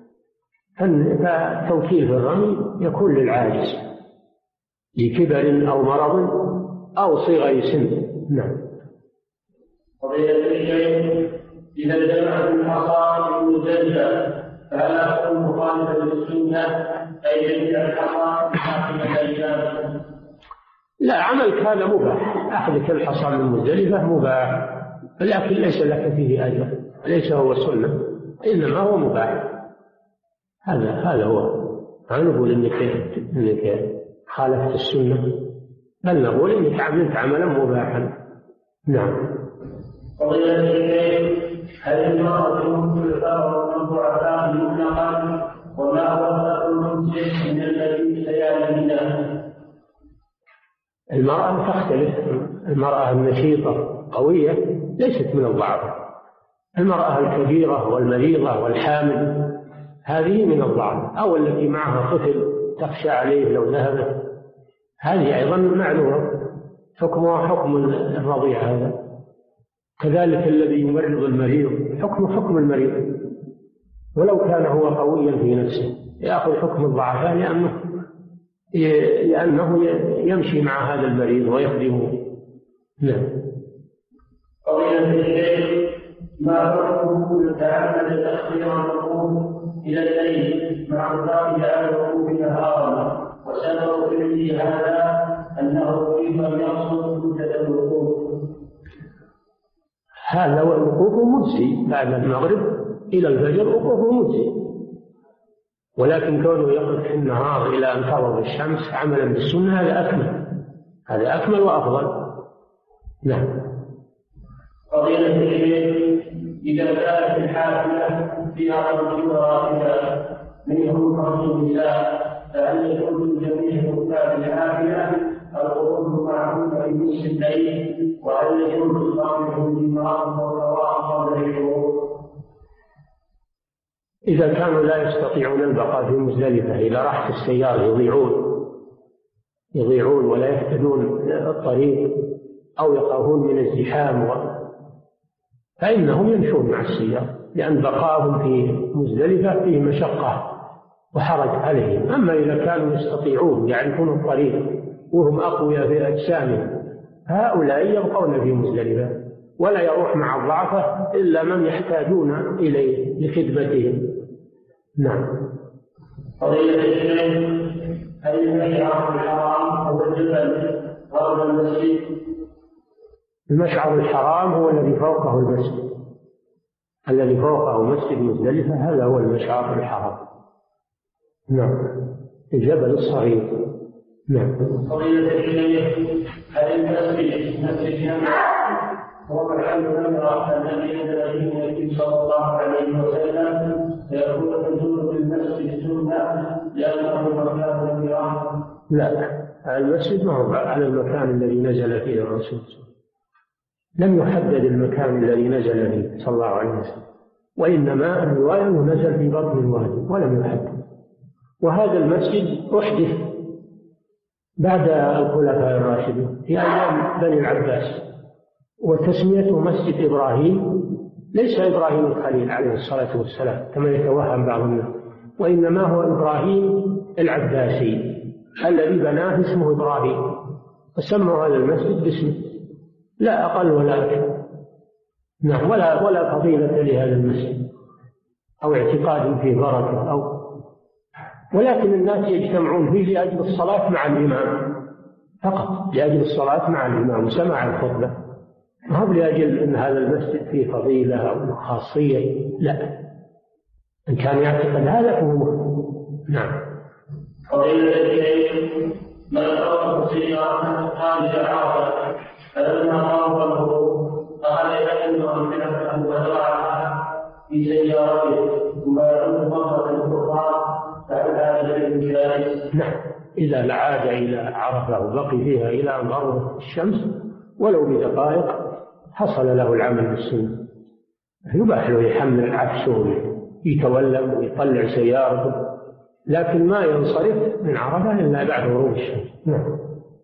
فالتوكيل في الرمي يكون للعاجز لكبر أو مرض أو صغر سن. نعم. قضية الشيء إذا جمع الحصى المزلزل فلا تكون مخالفة للسنة أي يجعل الحصى حاكمة الإجابة. لا، عملك هذا مباح، أخذك الحصى من مزدلفة مباح، لكن ليس لك فيه أجر، ليس هو سنة، إنما هو مباح. هذا هذا هو. ما نقول إنك إنك خالفت السنة، بل نقول إنك عملت عملا مباحا. نعم. قضية الشيء هل المرأة ممكن الفرع من ضعفاء مطلقا وما هو الفرق الممسك من الذي سيعلمنا؟ المرأة تختلف. المرأة النشيطة قوية ليست من الضعف. المرأة الكبيرة والمريضة والحامل هذه من الضعف، أو التي معها طفل تخشى عليه لو ذهبت، هذه أيضا معلومة حكمها حكم الرضيع. هذا كذلك الذي يمرض المريض حكم حكم المريض، ولو كان هو قويا في نفسه يأخذ حكم الضعفاء لأنه لأنه يمشي مع هذا المريض ويخدمه. نعم. قضية الشيخ ما حكم يتعمد تأخير الركوب إلى الليل مع الرغبة على الركوب نهارا، وسبب فعله هذا أنه كيف يقصد مدة الركوب؟ هذا وقوفه مجزي بعد المغرب إلى الفجر، وقوفه مجزي، ولكن كونه يقف في النهار إلى أن تغرب الشمس عملا بالسنة هذا أكمل، هذا أكمل وأفضل. نعم. قضية الشيخ إذا كانت الحافلة فيها رجل ورائدة منهم رجل النساء فهل يكون جميع ركاب الحافلة الخروج معهم في نصف الليل، وهل يكون إصابهم بالنار والرواح قبل الشروق؟ إذا كانوا لا يستطيعون البقاء في مزدلفة، إذا راحت السيارة يضيعون يضيعون ولا يهتدون الطريق أو يخافون من الزحام و... فإنهم يمشون مع السيارة، لأن بقاءهم في مزدلفة فيه مشقة وحرج عليهم. أما إذا كانوا يستطيعون يعرفون الطريق وهم أقوياء في أجسامهم هؤلاء يبقون في مزدلفة، ولا يروح مع الضعفة إلا من يحتاجون إليه لخدمتهم. نعم. قضية الشيخ هل المشعر الحرام هو الجبل غرب المسجد؟ المشعر الحرام هو الذي فوقه المسجد، الذي فوقه مسجد مزدلفة هذا هو المشعر الحرام. نعم. الجبل الصغير. نعم. قضية الشيخ هل المسجد مسجد جامع هو محل نمرة الذي نزل فيه النبي صلى الله عليه وسلم فيكون النزول في المسجد سنة لأنه مكان القراءة؟ لا، المسجد ما هو على المكان الذي نزل فيه الرسول، لم يحدد المكان الذي نزل فيه صلى الله عليه وسلم، وإنما الرواية أنه نزل في بطن الوادي ولم يحدد. وهذا المسجد أحدث بعد الخلفاء الراشدين في أيام بني العباس، وتسميته مسجد إبراهيم ليس إبراهيم الخليل عليه الصلاة والسلام كما يتوهم بعض الناس، وإنما هو إبراهيم العباسي الذي بناه اسمه إبراهيم، فسموا هذا المسجد باسمه، لا أقل ولا أكثر. نعم. ولا ولا فضيلة لهذا المسجد أو اعتقاد فيه بركة أو، ولكن الناس يجتمعون فيه لأجل الصلاة مع الإمام فقط، لأجل الصلاة مع الإمام وسماع الخطبة، ما هو لأجل أن هذا المسجد فيه فضيلة أو خاصية، لا. إن كان يعتقد هذا فهو مخطئ. نعم. قضية الشيخ من أراد سيارة خارج عرفة فلما قام له قال يحل أن تنفع وزرعها ذلك؟ نعم، إذا عاد إلى عرفة وبقي فيها إلى أن غربت الشمس ولو بدقائق حصل له العمل بالسنة. يباح له يحمل عفشه ويتولم ويطلع سيارته، لكن ما ينصرف من عرفة إلا بعد غروب الشمس. نعم.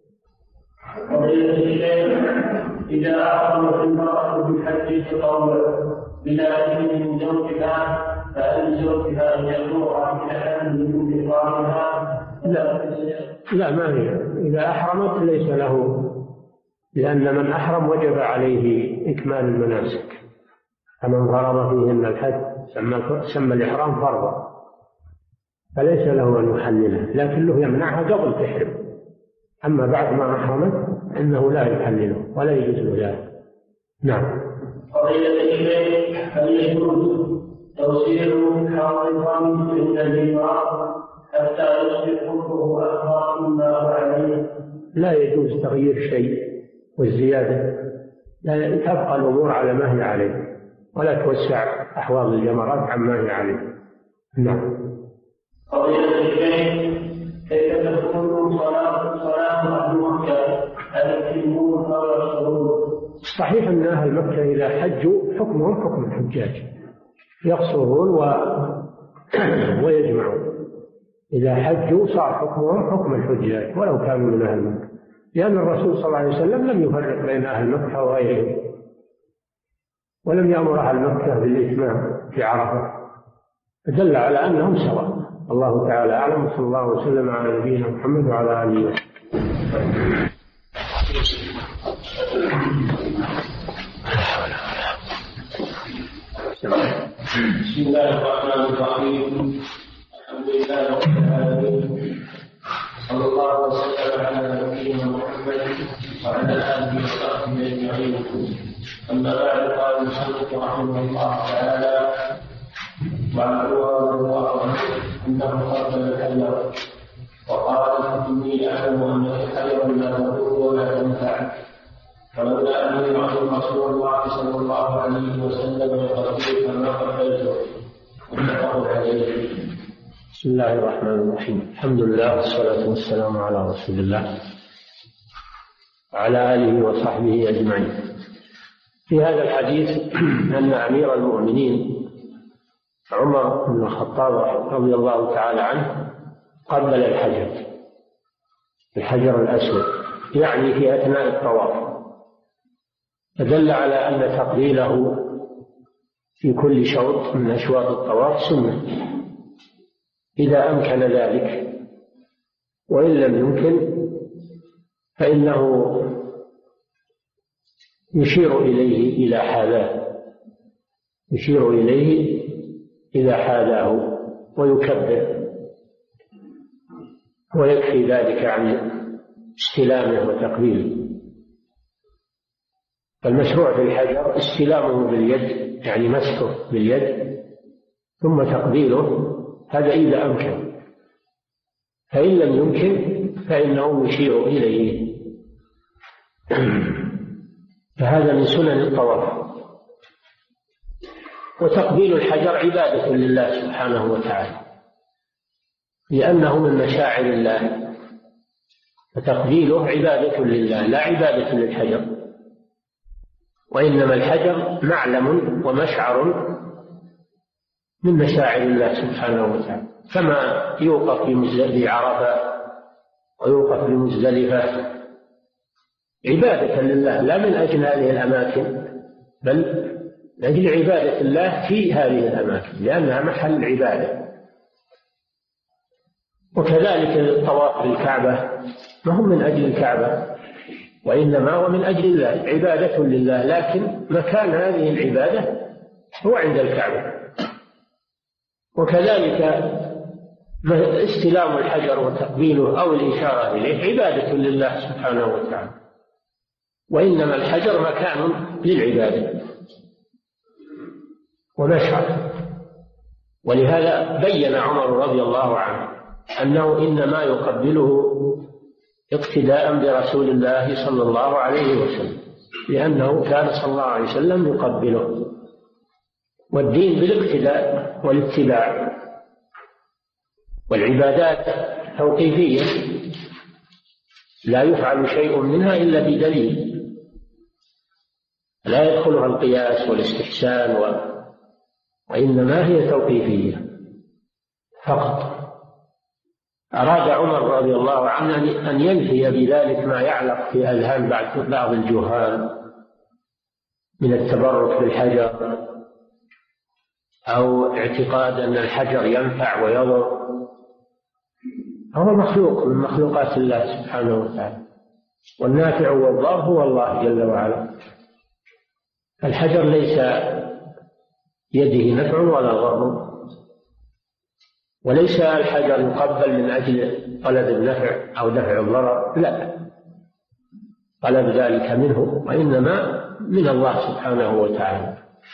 إذا أحرمت المرأة بالحج التطوع بلا إذن من زوجها فهل زوجها أن يأمرها بأحد من إقامها؟ لا لا ما هي. إذا أحرمت ليس له، لأن من أحرم وجب عليه إكمال المناسك، فمن غرض فيهن الحج سمى, سمى الإحرام فرضا، فليس له أن يحللها، لكن له يمنعها قبل تحرم. أما بعد ما أحرمت إنه لا يحلله ولا يجوز له ذلك. نعم. قضية الشيء هل يجوز توسيع حرم الرمي عند الإمام حتى يصبح كله أكبر مما هو عليه؟ لا يجوز تغيير شيء والزيادة، لا تبقى الأمور على ما هي عليه، ولا توسع أحواض الجمرات عما هي عليه. نعم. قضية الشيء كيف تكون صلاة صلاة أهل مكة؟ هل يتمون أو يقصرون؟ صحيح أن أهل مكة إذا حجوا حكمهم حكم الحجاج، يقصرون و... ويجمعون. إذا حجوا صار حكمهم حكم الحجاج ولو كانوا من أهل مكة، لأن الرسول صلى الله عليه وسلم لم يفرق بين أهل مكة وغيرهم، ولم يأمر أهل مكة بالإتمام في عرفة، فدل على أنهم سواء. الله تعالى أعلم، وصلى الله وسلم على نبينا محمد وعلى آله وسلم. بسم الله الرحمن الرحيم. الحمد لله رب العالمين، صلى الله وسلم على نبينا محمد وعلى آله وصحبه أجمعين. أما بعد، قال المصنف رحمه الله تعالى: وعن عمر رضي الله عنه أنه قبل الحجر وقال: إني أعلم أن الحجر لا تضر ولا تنفع، فلولا أني رأيت رسول الله صلى الله عليه وسلم يقبل فما قبلته. متفق عليه. بسم الله الرحمن الرحيم. الحمد لله والصلاة والسلام على رسول الله وعلى آله وصحبه أجمعين. في هذا الحديث أن أمير المؤمنين عمر بن الخطاب رضي الله تعالى عنه قبل الحجر الحجر الأسود، يعني في أثناء الطواف، فدل على أن تقبيله في كل شوط من أشواط الطواف سنة إذا أمكن ذلك، وإن لم يمكن فإنه يشير إليه إلى حاذاه يشير إليه إذا حاذاه ويكبر، ويكفي ذلك عن استلامه وتقبيله. فالمشروع في الحجر استلامه باليد، يعني مسحه باليد ثم تقبيله، هذا إذا أمكن، فإن لم يمكن فإنه يشير إليه. فهذا من سنن الطواف. وتقبيل الحجر عبادة لله سبحانه وتعالى، لأنه من مشاعر الله، فتقبيله عبادة لله لا عبادة للحجر، وإنما الحجر معلم ومشعر من مشاعر الله سبحانه وتعالى، كما يوقف في عرفة ويوقف في مزدلفة عبادة لله لا من أجل هذه الأماكن، بل من أجل عبادة الله في هذه الأماكن، لأنها محل عبادة. وكذلك الطواف بالكعبة ما هم من أجل الكعبة، وإنما هو من أجل الله، عبادة لله، لكن مكان هذه العبادة هو عند الكعبة. وكذلك استلام الحجر وتقبيله أو الإشارة إليه عبادة لله سبحانه وتعالى، وإنما الحجر مكان للعبادة ومشعر. ولهذا بين عمر رضي الله عنه أنه إنما يقبله اقتداء برسول الله صلى الله عليه وسلم، لأنه كان صلى الله عليه وسلم يقبله، والدين بالاقتداء والاتباع. والعبادات توقيفية لا يفعل شيء منها إلا بدليل، لا يدخلها القياس والاستحسان و... وإنما هي توقيفية فقط. أراد عمر رضي الله عنه أن ينفي بذلك ما يعلق في أذهان بعض الجهال من التبرك بالحجر أو اعتقاد أن الحجر ينفع ويضر. هو مخلوق من مخلوقات الله سبحانه وتعالى، والنافع والضار هو الله جل وعلا. الحجر ليس يده نفع ولا ضر، وليس الحجر يقبل من أجل طلب النفع أو دفع الضرر، لا، طلب ذلك منه، وإنما من الله سبحانه وتعالى.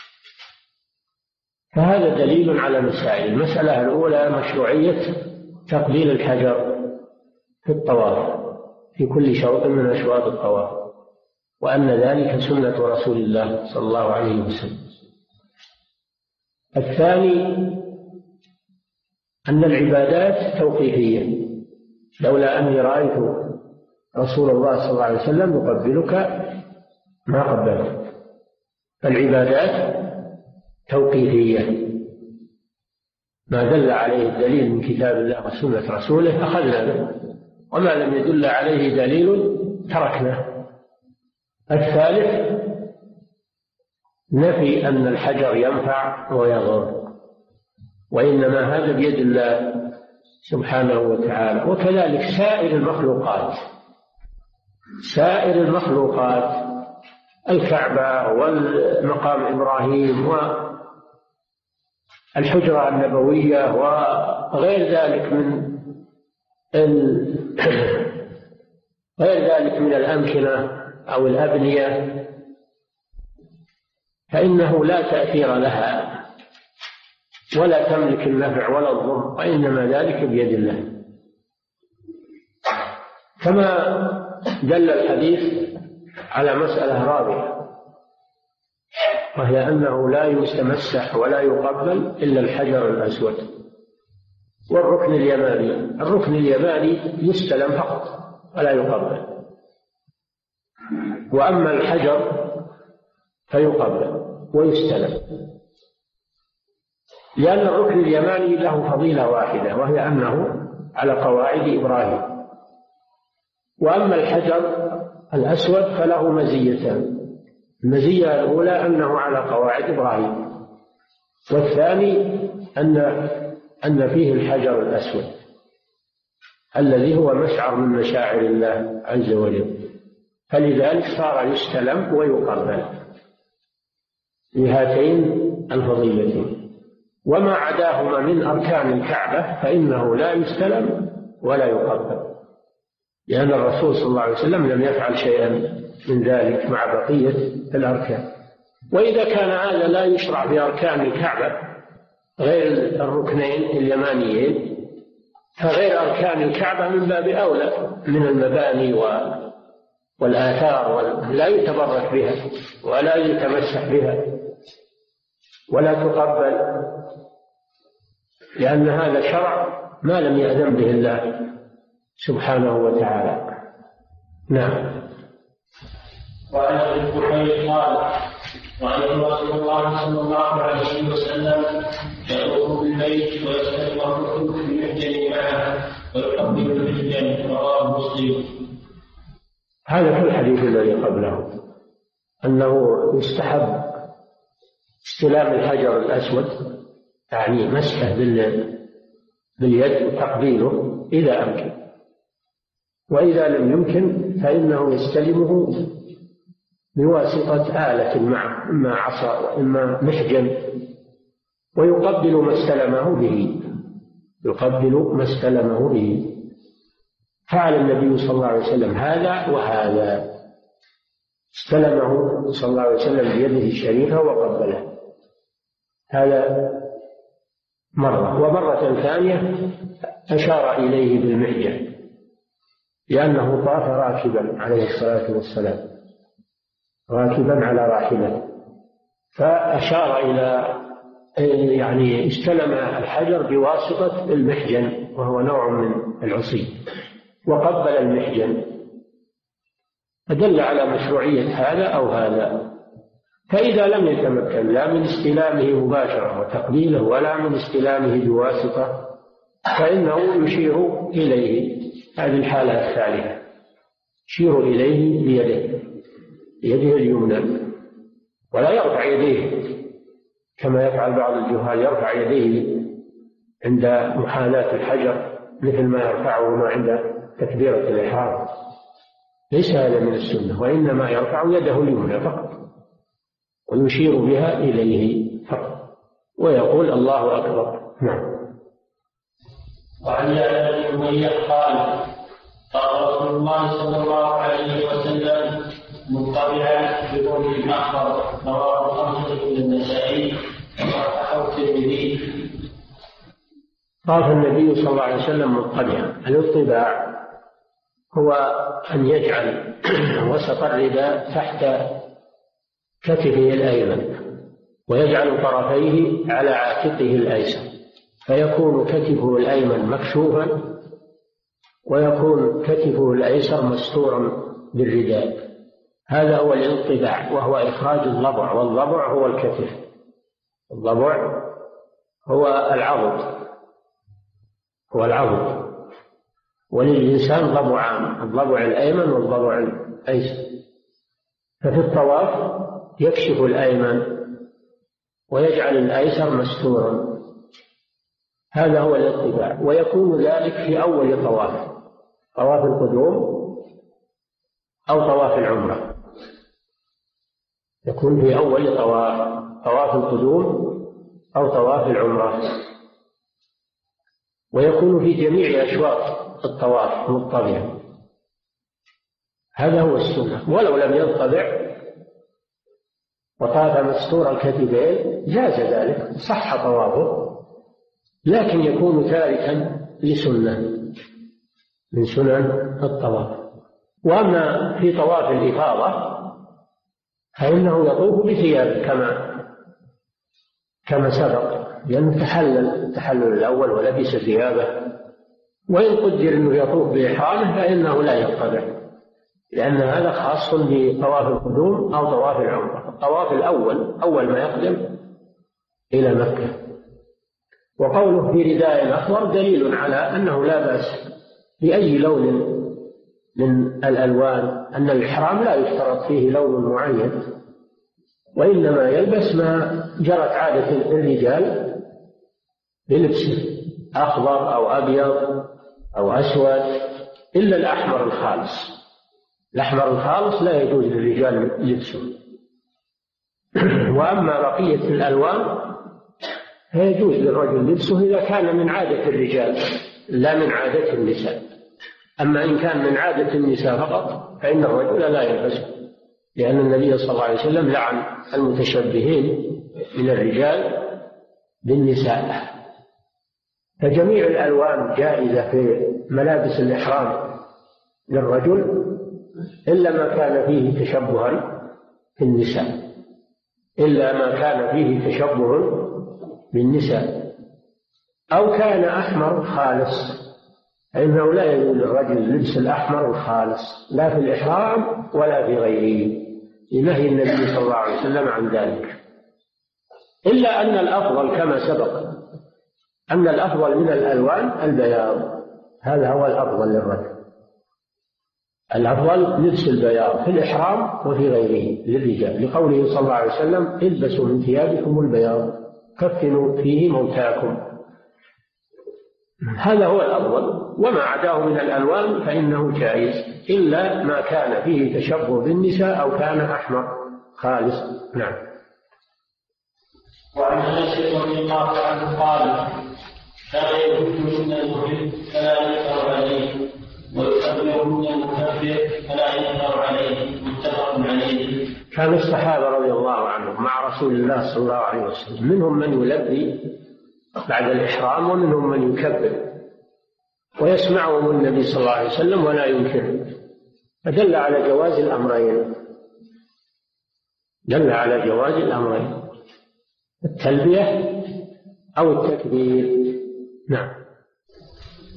فهذا دليل على مسائل. المسألة الأولى مشروعية تقبيل الحجر في الطواف في كل شوط من أشواط الطواف، وأن ذلك سنة رسول الله صلى الله عليه وسلم. الثاني أن العبادات توقيفية، لولا أني رأيت رسول الله صلى الله عليه وسلم يقبلك ما قبلت. فالعبادات توقيفية، ما دل عليه الدليل من كتاب الله وسنة رسوله أخذنا به، وما لم يدل عليه دليل تركناه. الثالث نفي أن الحجر ينفع ويضر، وإنما هذا بيد الله سبحانه وتعالى. وكذلك سائر المخلوقات، سائر المخلوقات الكعبة والمقام إبراهيم والحجرة النبوية وغير ذلك من ال... غير ذلك من الأمكنة أو الأبنية، فإنه لا تأثير لها ولا تملك النفع ولا الضر، وإنما ذلك بيد الله. كما دل الحديث على مسألة رابعة، وهي أنه لا يتمسح ولا يقبل إلا الحجر الأسود والركن اليماني. الركن اليماني يستلم فقط ولا يقبل، وأما الحجر فيقبل ويستلم، لأن الركن اليماني له فضيلة واحدة، وهي أنه على قواعد إبراهيم. وأما الحجر الأسود فله مزيتان، المزية الأولى أنه على قواعد إبراهيم، والثاني أن أن فيه الحجر الأسود الذي هو مشعر من مشاعر الله عز وجل، فلذلك صار يستلم ويقبل لهاتين الفضيلتين. وما عداهما من أركان الكعبة فإنه لا يستلم ولا يقبل، لأن الرسول صلى الله عليه وسلم لم يفعل شيئا من ذلك مع بقية الأركان. وإذا كان هذا لا يشرع في أركان الكعبة غير الركنين اليمانيين، فغير أركان الكعبة من باب أولى من المباني والآثار، لا يتبرك بها ولا يتمسح بها ولا تقبل، لأن هذا شرع ما لم يأذن به الله سبحانه وتعالى. نعم. وعن ابي الكحيل قال: وعن رسول الله صلى الله عليه وسلم يطوف بالبيت ويستلم الركن بمحجن معه ويقبل المحجن، رواه مسلم. هذا في الحديث الذي قبله أنه يستحب استلام الحجر الأسود، يعني مسحه باليد وتقبيله إذا أمكن، وإذا لم يمكن فإنه يستلمه بواسطة آلة معه، إما عصا وإما محجن، ويقبل ما استلمه به، يقبل ما استلمه به. فعل النبي صلى الله عليه وسلم هذا وهذا، استلمه صلى الله عليه وسلم بيده الشريفة وقبله، هذا مرة. ومرة ثانية أشار إليه بالمحجن، لأنه طاف راكبا عليه الصلاة والسلام، راكبا على راحلته، فأشار إلى يعني استلم الحجر بواسطة المحجن، وهو نوع من العصي، وقبل المحجن، فدل على مشروعية هذا أو هذا. فإذا لم يتمكن لا من استلامه مباشرة وتقبيله ولا من استلامه بواسطة فإنه يشير إليه. هذه الحالة الثالثة، يشير إليه بيده بيده اليمنى، ولا يرفع يديه كما يفعل بعض الجهال، يرفع يديه عند محاذاة الحجر مثل ما يرفعهما عند تكبيرة الإحرام. ليس هذا من السنة، وإنما يرفع يده اليمنى فقط ويشير بها إليه فقط ويقول الله أكبر. نعم. وعن يعلى بن أمية قال قال رسول الله صلى الله عليه وسلم مطبعا بقول الأخضر رواه الخمسة إلا النسائي وصححه الترمذي. طاف النبي صلى الله عليه وسلم مطبعا. الاطباع هو أن يجعل وسط الرداء تحت كتفه الأيمن ويجعل طرفيه على عاتقه الأيسر، فيكون كتفه الأيمن مكشوفا ويكون كتفه الأيسر مستورا بالرداء. هذا هو الانطباع، وهو إخراج الضبع، والضبع هو الكتف، الضبع هو العضد هو العضد وللإنسان ضبعان، الضبع الأيمن والضبع الأيسر. ففي الطواف يكشف الأيمن ويجعل الأيسر مستورا، هذا هو الانطباع. ويكون ذلك في أول طواف، طواف القدوم أو طواف العمرة، يكون في أول طواف، طواف القدوم أو طواف العمرة، ويكون في جميع أشواط الطواف مطبعا. هذا هو السنة. ولو لم ينطبع وطاف مستور الكتفين جاز ذلك، صح طوافه، لكن يكون تاركا لسنة من سنن الطواف. وأما في طواف الإفاضة فإنه يطوف بثيابه كما كما سبق، لأنه تحلل التحلل الأول ولبس ثيابه. وإن قدر أنه يطوف بإحرامه فإنه لا ينطبع، لأن هذا خاص بطواف القدوم أو طواف العمرة. الطواف الأول أول ما يقدم إلى مكة. وقوله في رداء أخضر دليل على أنه لا بأس بأي لون من الألوان، أن الإحرام لا يشترط فيه لون معين، وإنما يلبس ما جرت عادة الرجال بلبسه، أخضر أو أبيض أو أسود، إلا الأحمر الخالص. الأحمر الخالص لا يجوز للرجال لبسه. وأما بقية الألوان فيجوز للرجل لبسه إذا كان من عادة الرجال لا من عادة النساء. أما إن كان من عادة النساء فقط فإن الرجل لا يلبسه، لأن النبي صلى الله عليه وسلم لعن المتشبهين من الرجال بالنساء. فجميع الألوان جائزة في ملابس الإحرام للرجل إلا ما كان فيه تشبها بالنساء، إلا ما كان فيه تشبه بالنساء، أو كان أحمر خالص، فإنه لا يجوز للرجل لبس الأحمر الخالص لا في الإحرام ولا في غيره، لنهي النبي صلى الله عليه وسلم عن ذلك. إلا أن الأفضل كما سبق أن الأفضل من الألوان البياض، هذا هو الأفضل للرجل. الأفضل لبس البياض في الإحرام وفي غيره للرجال، لقوله صلى الله عليه وسلم البسوا من ثيابكم البياض كفنوا فيه موتاكم. هذا هو الأفضل. وما عداه من الألوان فإنه جائز، إلا ما كان فيه تشبه بالنساء أو كان أحمر خالص. نعم. وعن أنس رضي الله عنه قال كان يهدهن المحب فلا ينكر عليه ويكبرهن المكبر فلا ينكر عليه، متفق عليه. كان الصحابة رضي الله عنهم مع رسول الله صلى الله عليه وسلم منهم من يلبي بعد الإحرام ومنهم من يكبر، ويسمعهم النبي صلى الله عليه وسلم ولا ينكر، فدل على جواز الأمرين، دل على جواز الأمرين، التلبية أو التكبير. نعم.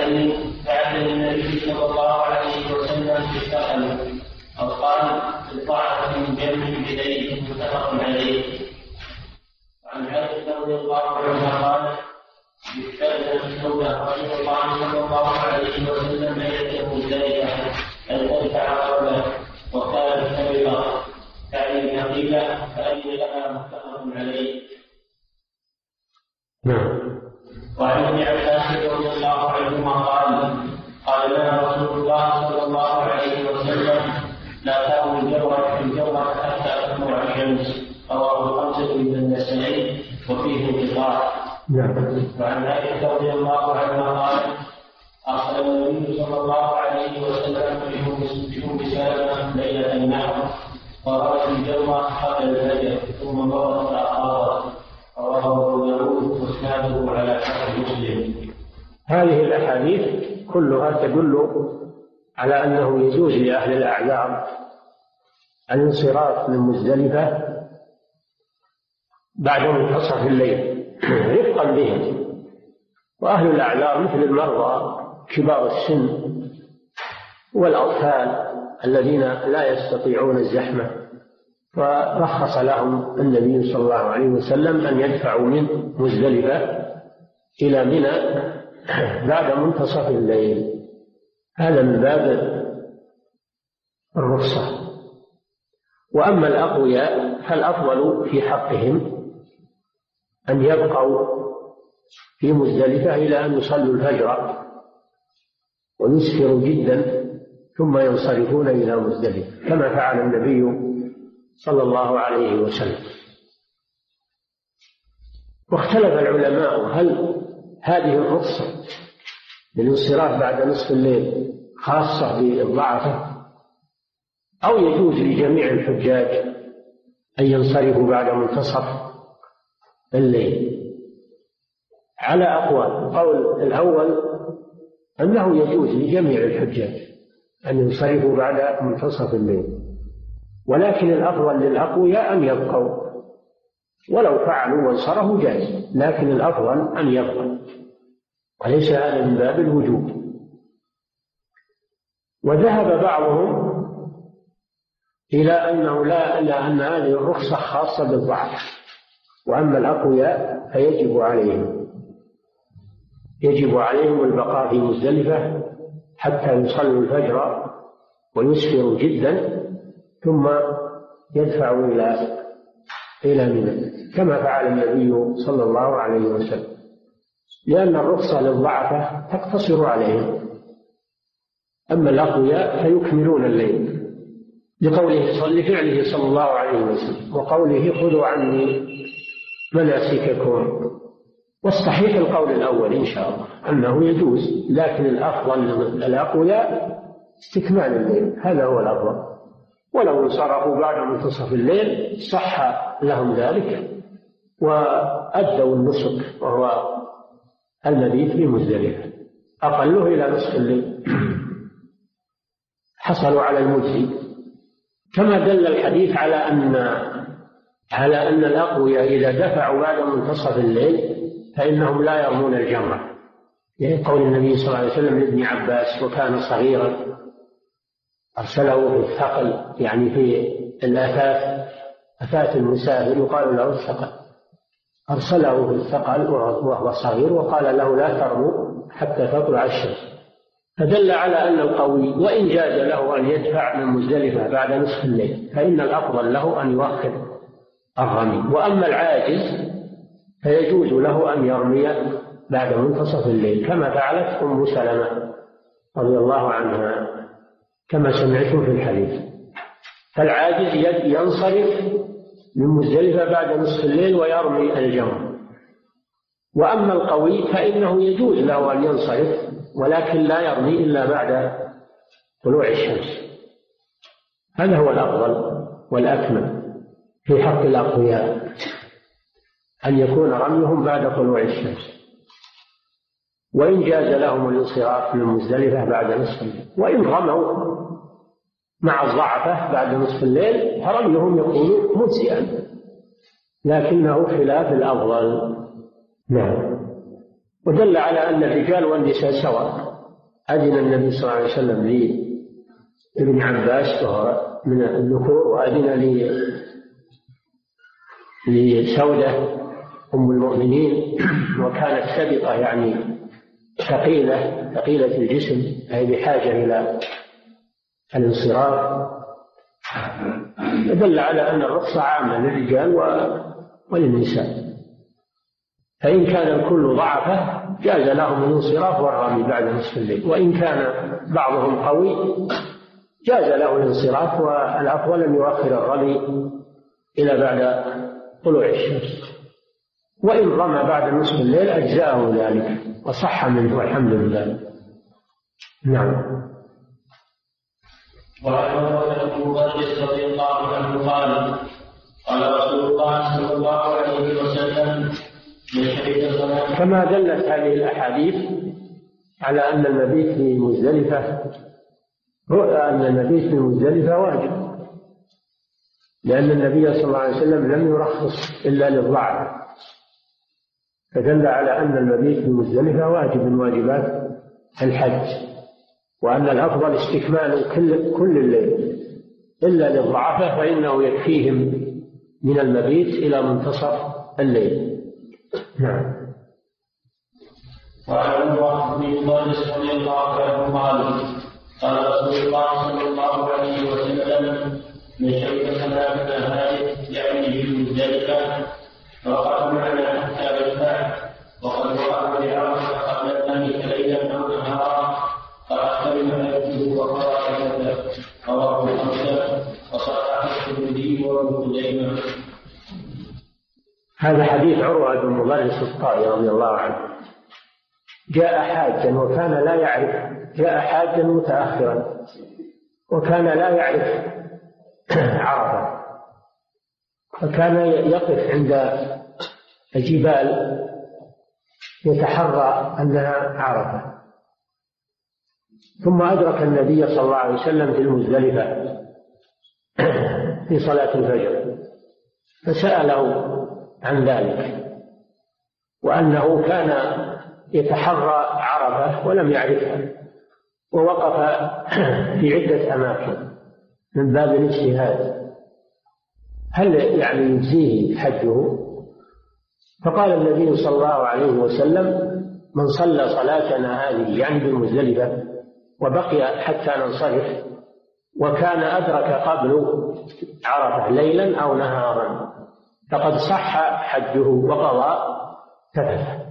عليه فعل النبي صلى الله عليه وسلم بالثقل أو قال بالطاعة من جنب بديه متفق عليه. وعن عائشة رضي الله عنها قال استأذن السوداء رسول الله صلى الله عليه وسلم ليلة مزدلفة أن ترفع قوله وقال سبق تعني نقيلة فأذن لها متفق عليه. وعن ابن عباس رضي الله عنهما قال قال لنا رسول الله صلى الله عليه وسلم لا تأكل الجرة في الجرة حتى تطلع الشمس رواه الخمسة من النسائي وفيه انقطاع. وعن عائشة رضي الله عنها قال أرسل النبي صلى الله عليه وسلم بأم سلمة ليلة النحر ورأت الجرة قبل الفجر ثم مرت فأخبرت رواه أبو داود وإسناده على شرط مسلم. هذه الأحاديث كلها تدل على أنه يجوز لأهل الأعذار الانصراف من مزدلفة بعد منتصف الليل رفقا بهم. وأهل الأعذار مثل المرضى كبار السن والأطفال الذين لا يستطيعون الزحمة، فرخص لهم النبي صلى الله عليه وسلم أن يدفعوا من مزدلفة إلى منى بعد منتصف الليل. هذا من باب الرخصة. وأما الأقوياء فالأفضل في حقهم أن يبقوا في مزدلفة إلى أن يصلوا الفجر ويسفروا جدا ثم ينصرفون إلى مزدلفة كما فعل النبي صلى الله عليه وسلم. واختلف العلماء هل هذه الرخصة للانصراف بعد نصف الليل خاصة بالضعفة أو يجوز لجميع الحجاج أن ينصرفوا بعد منتصف الليل. على أقوال. القول الأول أنه يجوز لجميع الحجاج أن ينصرفوا بعد منتصف الليل، ولكن الأفضل للأقوياء أن يبقوا، ولو فعلوا وانصرفوا جائز، لكن الأفضل أن يبقوا، وليس هذا من باب الوجوب. وذهب بعضهم إلى أنه لا إلا أن هذه الرخصة خاصة بالضعف، وأما الأقوياء فيجب عليهم يجب عليهم البقاء في مزدلفة حتى يصلوا الفجر ويسفروا جدا ثم يدفعوا إلى إلى منى كما فعل النبي صلى الله عليه وسلم، لأن الرخصة للضعفة تقتصر عليهم، أما الأقوياء فيكملون الليل لقوله لفعله صلى الله عليه وسلم وقوله خذوا عني مناسككم. والصحيح القول الأول إن شاء الله أنه يجوز، لكن الأفضل للأقوياء استكمال الليل، هذا هو الأفضل. ولو انصرفوا بعد منتصف الليل صح لهم ذلك وأدوا النسك وهو المبيت في مزدلفة، أقله إلى نصف الليل حصلوا على المجزي. كما دل الحديث على أن على أن الأقوياء إذا دفعوا بعد منتصف الليل فإنهم لا يرمون الجمرة، يعني قول النبي صلى الله عليه وسلم لابن عباس وكان صغيرا أرسله في الثقل، يعني في الأثاث أثاث المسافر يقال له الثقل، أرسله في الثقل وهو صغير وقال له لا ترموا حتى تطلع الشمس، فدل على أن القوي وإن جاز له أن يدفع من مزدلفة بعد نصف الليل فإن الأفضل له أن يؤخر الرمي. وأما العاجز فيجوز له أن يرمي بعد منتصف الليل كما فعلت أم سلمة رضي الله عنها كما سمعتم في الحديث. فالعاجز ينصرف من مزدلفة بعد نصف الليل ويرمي الجمر. وأما القوي فإنه يجوز له أن ينصرف ولكن لا يرمي إلا بعد طلوع الشمس. هذا هو الأفضل والأكمل في حق الأقوياء أن يكون رميهم بعد طلوع الشمس، وإن جاز لهم الانصراف من مزدلفة بعد نصف الليل، وإن رموا مع الضعفة بعد نصف الليل فرميهم يكون مجزئا، لكنه خلاف الأفضل. نعم. ودل على أن الرجال والنساء سواء، أذن النبي صلى الله عليه وسلم لابن عباس وهو من الذكور، وأذن لسودة أم المؤمنين، وكانت سبقة يعني ثقيلة ثقيلة الجسم، أي بحاجة إلى الانصراف، يدل على أن الرخصة عامة للرجال وللنساء. فإن كان الكل ضعفه جاز لهم الانصراف والرمي بعد نصف الليل، وإن كان بعضهم قوي جاز له الانصراف، والأفضل أن يؤخر الرمي إلى بعد طلوع الشمس، وإن رمى بعد نصف الليل أجزاءه ذلك وصح منه والحمد لله. نعم. وعن عروة بن مبارك رضي الله عنه قال قال رسول الله صلى الله عليه وسلم: كما دلت هذه الأحاديث على أن المبيت في مزدلفة أن المبيت في مزدلفة واجب، لأن النبي صلى الله عليه وسلم لم يرخص إلا للضعف، فدل على أن المبيت في مزدلفة واجب من واجبات الحج، وأن الأفضل استكمال كل كل الليل إلا للضعفة، فإنه يكفيهم من المبيت إلى منتصف الليل. نعم. وعن عروة بن مبارك رضي الله عنه قال قال رسول الله صلى الله عليه وسلم: من شهد ثلاث نهار يعني في مزدلفة فقد معنا حتى يرتاح، وقد وقع بعرفة قبل ذلك ليلا أو نهارا فأحترم حجه وقرأ رواه الخمسة وصححه الترمذي وابن خزيمة. هذا حديث عروة بن مبارك الطائي رضي الله عنه. جاء حاجا وكان لا يعرف، جاء حاجا متأخرا وكان لا يعرف عرفة، فكان يقف عند الجبال يتحرى أنها عرفة، ثم أدرك النبي صلى الله عليه وسلم في المزدلفة في صلاة الفجر، فسأله عن ذلك، وأنه كان يتحرى عرفة ولم يعرفها، ووقف في عدة أماكن من باب الاجتهاد، هل يعني يجزيه حجه؟ فقال النبي صلى الله عليه وسلم: من صلى صلاتنا هذه يعني بالمزدلفة وبقي حتى ننصرف وكان أدرك قبل عرفة ليلا أو نهارا فقد صح حجه وقضى تفث.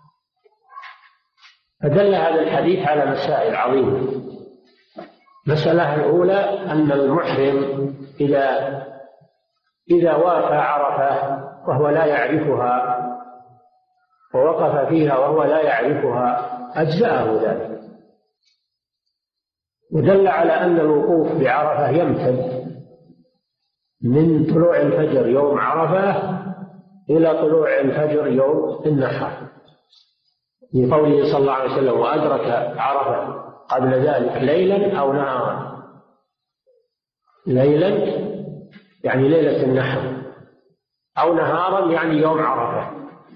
فدل هذا الحديث على مسائل عظيمة. المسألة الأولى أن المحرم إذا إذا وافى عرفة وهو لا يعرفها ووقف فيها وهو لا يعرفها أجزأه ذلك. ودل على أن الوقوف بعرفة يمتد من طلوع الفجر يوم عرفة إلى طلوع الفجر يوم النحر، لقوله صلى الله عليه وسلم: وأدرك عرفة قبل ذلك ليلا أو نهارا. ليلا يعني ليلة النحر، أو نهارا يعني يوم عرفة.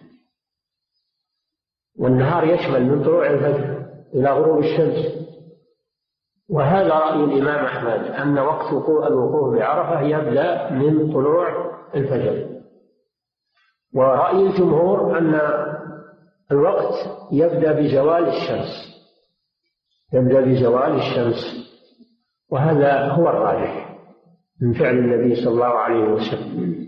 والنهار يشمل من طلوع الفجر إلى غروب الشمس. وهذا رأي الإمام أحمد أن وقت الوقوف بعرفة يبدأ من طلوع الفجر، ورأي الجمهور أن الوقت يبدأ بزوال الشمس يبدأ بزوال الشمس وهذا هو الراجح من فعل النبي صلى الله عليه وسلم.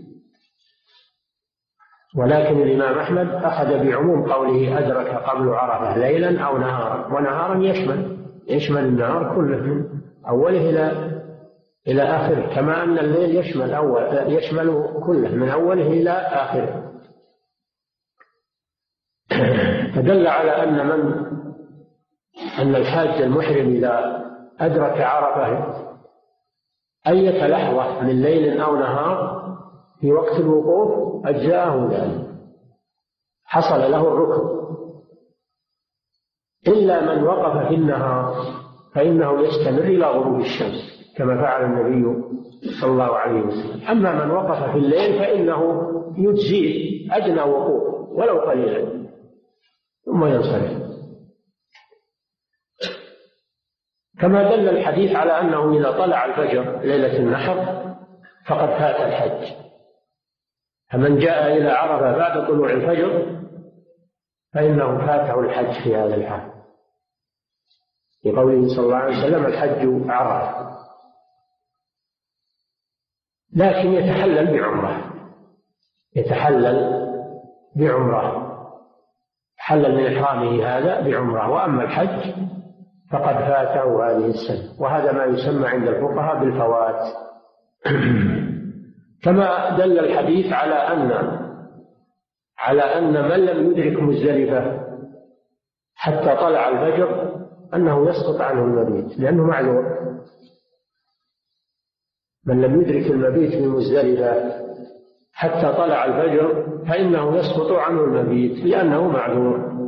ولكن الإمام أحمد أخذ بعموم قوله: أدرك قبل عرفة ليلا أو نهارا، ونهارا يشمل يشمل النهار كله من أوله إلى إلى آخره، كما أن الليل يشمل أول يشمل كله من أوله إلى آخره. فدل على أن من أن الحاج المحرم إذا أدرك عرفة أية لحظة من ليل أو نهار في وقت الوقوف أجزاءه ذلك، حصل له الركن، إلا من وقف في النهار فإنه يستمر إلى غروب الشمس كما فعل النبي صلى الله عليه وسلم. أما من وقف في الليل فإنه يجزيه أدنى وقوف ولو قليلا ثم ينصرف. كما دل الحديث على أنه إذا طلع الفجر ليلة النحر فقد فات الحج. فمن جاء إلى عرفة بعد طلوع الفجر فإنه فاته الحج في هذا الحال، لقوله صلى الله عليه وسلم الحج عرفة. لكن يتحلل بعمرة، يتحلل بعمرة، حلل من إحرامه هذا بعمرة. وأما الحج فقد فاته هذه السنة، وهذا ما يسمى عند الفقهاء بالفوات. كما دل الحديث على أن على أن من لم يدرك مزدلفة حتى طلع الفجر أنه يسقط عنه المبيت لأنه معذور. من لم يدرك المبيت من مزدلفة حتى طلع الفجر فإنه يسقط عنه المبيت لأنه معذور.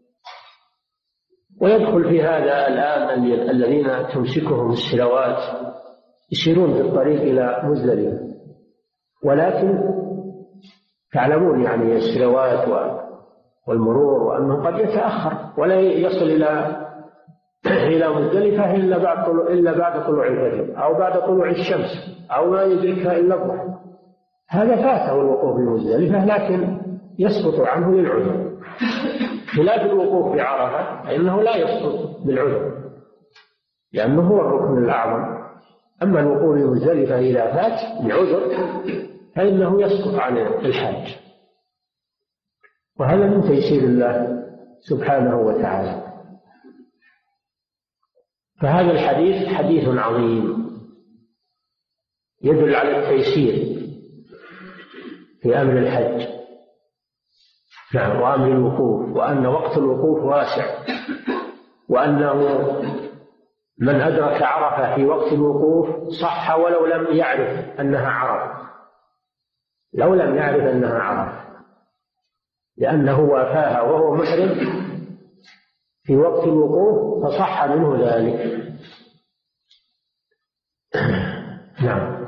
ويدخل في هذا الآن الذين تمسكهم السلوات يسيرون في الطريق إلى مزدلفة، ولكن تعلمون يعني السلوات والمرور وأنه قد يتأخر ولا يصل إلى إلى مزدلفة إلا بعد طلوع إلا بعد طلوع الفجر أو بعد طلوع الشمس أو ما يدركها إلا الضحى. هذا فاته الوقوف بمزدلفة لكن يسقط عنه للعذر، خلاف الوقوف بعرفة فإنه لا يسقط بالعذر لأنه هو الركن الأعظم. أما الوقوف بمزدلفة إذا فات بعذر فإنه يسقط عن الحج، وهذا من تيسير الله سبحانه وتعالى. فهذا الحديث حديث عظيم يدل على التيسير في أمر الحج، نعم، وأمر الوقوف، وأن وقت الوقوف واسع، وأنه من أدرك عرفة في وقت الوقوف صح ولو لم يعرف أنها عرفة، لو لم يعرف أنها عرفة، لأنه وافاها وهو محرم في وقت الوقوف فصح منه ذلك. نعم.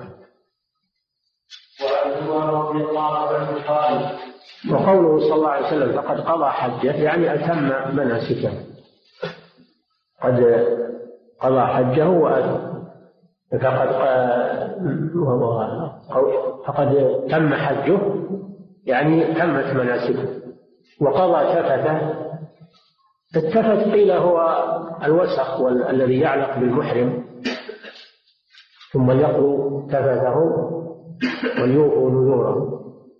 وقوله صلى الله عليه وسلم فقد قضى حجه يعني أتم مناسكه، قد قضى حجه وأتم، فقد فقد تم حجه يعني تمت مناسكه. وقضى تفته، التفت قيل هو الوسخ الذي يعلق بالمحرم ثم يقضوا تفته وليوفوا نذوره،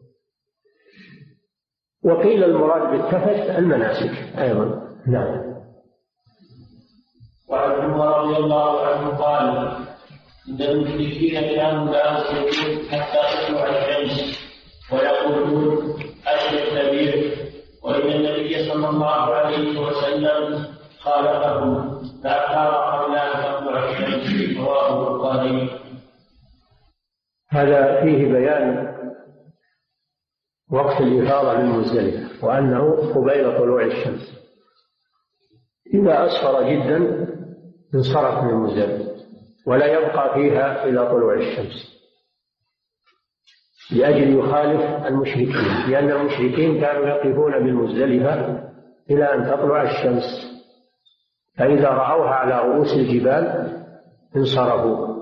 وقيل المراد بالتفت المناسك أيضا. نعم. وعن عمر رضي الله عنه قال إن المشركين كانوا لا يصلون حتى تطلع الشمس ويقولون أشرك كبير، وإن النبي صلى الله عليه وسلم خالفهم فأخار قبل أن تطلع الشمس. رواه البخاري. هذا فيه بيان وقت الإفاضة من مزدلفة وأنه قبيل طلوع الشمس، إذا أسفر جدا انصرف من مزدلفة ولا يبقى فيها إلى طلوع الشمس لأجل يخالف المشركين، لأن المشركين كانوا يقفون بالمزدلفة إلى أن تطلع الشمس، فإذا رأوها على رؤوس الجبال انصرفوا،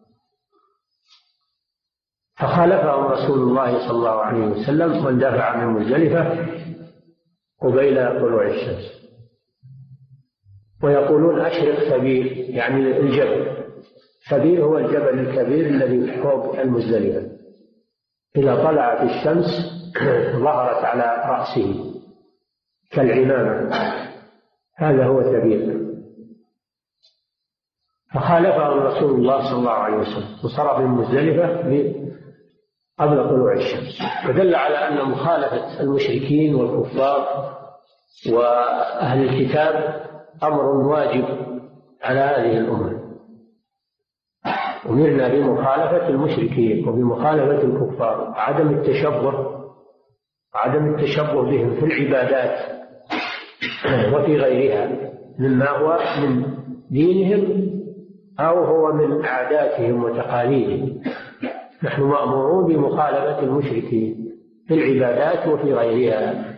فخالفهم رسول الله صلى الله عليه وسلم واندفع من مزدلفة قبيل طلوع الشمس. ويقولون أشرق ثبير يعني الجبل، ثبير هو الجبل الكبير الذي فوق المزدلفة، إذا طلعت الشمس ظهرت على رأسه كالعمامة، هذا هو ثبير. فخالفهم رسول الله صلى الله عليه وسلم وصرف من مزدلفة قبل طلوع الشمس، ودل على أن مخالفة المشركين والكفار وأهل الكتاب أمر واجب على هذه الأمة. أمرنا بمخالفة المشركين وبمخالفة الكفار، عدم التشبه عدم التشبه بهم في العبادات وفي غيرها مما هو من دينهم أو هو من عاداتهم وتقاليدهم. نحن مأمورون بمخالفة المشركين في العبادات وفي غيرها.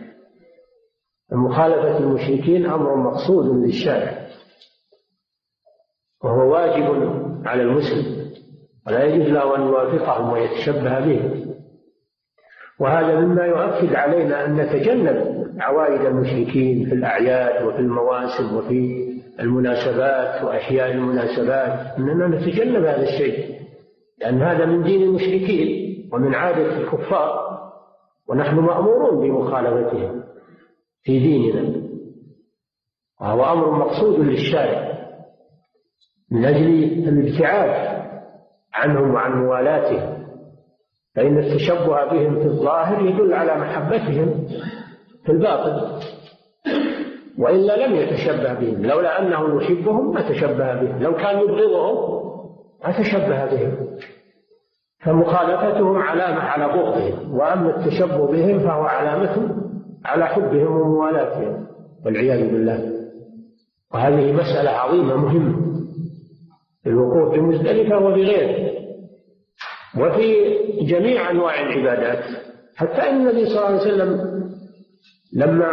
مخالفة المشركين أمر مقصود للشارع، وهو واجب على المسلم، ولا يجوز له أن يوافقهم ويتشبه بهم. وهذا مما يؤكد علينا أن نتجنب عوائد المشركين في الأعياد وفي المواسم وفي المناسبات وإحياء المناسبات، أننا نتجنب هذا الشيء، لأن هذا من دين المشركين ومن عادة الكفار، ونحن مأمورون بمخالفتهم في ديننا، وهو أمر مقصود للشارع من أجل الابتعاد عنهم وعن موالاتهم، فإن التشبه بهم في الظاهر يدل على محبتهم في الباطن، وإلا لم يتشبه بهم. لولا أنه يحبهم ما تشبه بهم، لو كان يبغضهم ما تشبه بهم. فمخالفتهم علامة على بغضهم، وأما التشبه بهم فهو علامة على حبهم وموالاتهم والعياذ بالله. وهذه مسألة عظيمة مهمة في الوقوف بمزدلفة وبغيره وفي جميع أنواع العبادات. حتى أن النبي صلى الله عليه وسلم لما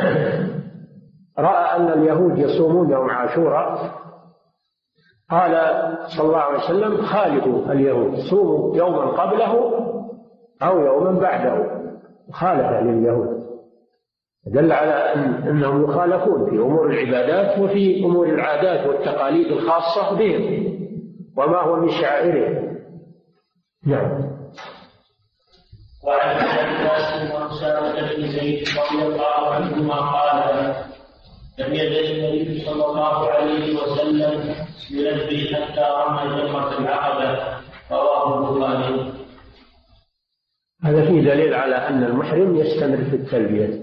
رأى أن اليهود يصومون يوم عاشوراء قال صلى الله عليه وسلم: خالفوا اليهود، صوموا يوما قبله أو يوما بعده. خالف لليهود، دل على أن أنهم يخالفون في أمور العبادات وفي أمور العادات والتقاليد الخاصة بهم وما هو من شعائرهم. نعم. وعن عباس وأسامة بن زيد رضي الله عنهما قال: لم يزل النبي صلى الله عليه وسلم يلبي حتى رمى جمرة العقبة. رواه البخاري. هذا فيه دليل على أن المحرم يستمر في التلبية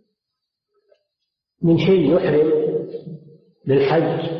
من شيء يحرم للحج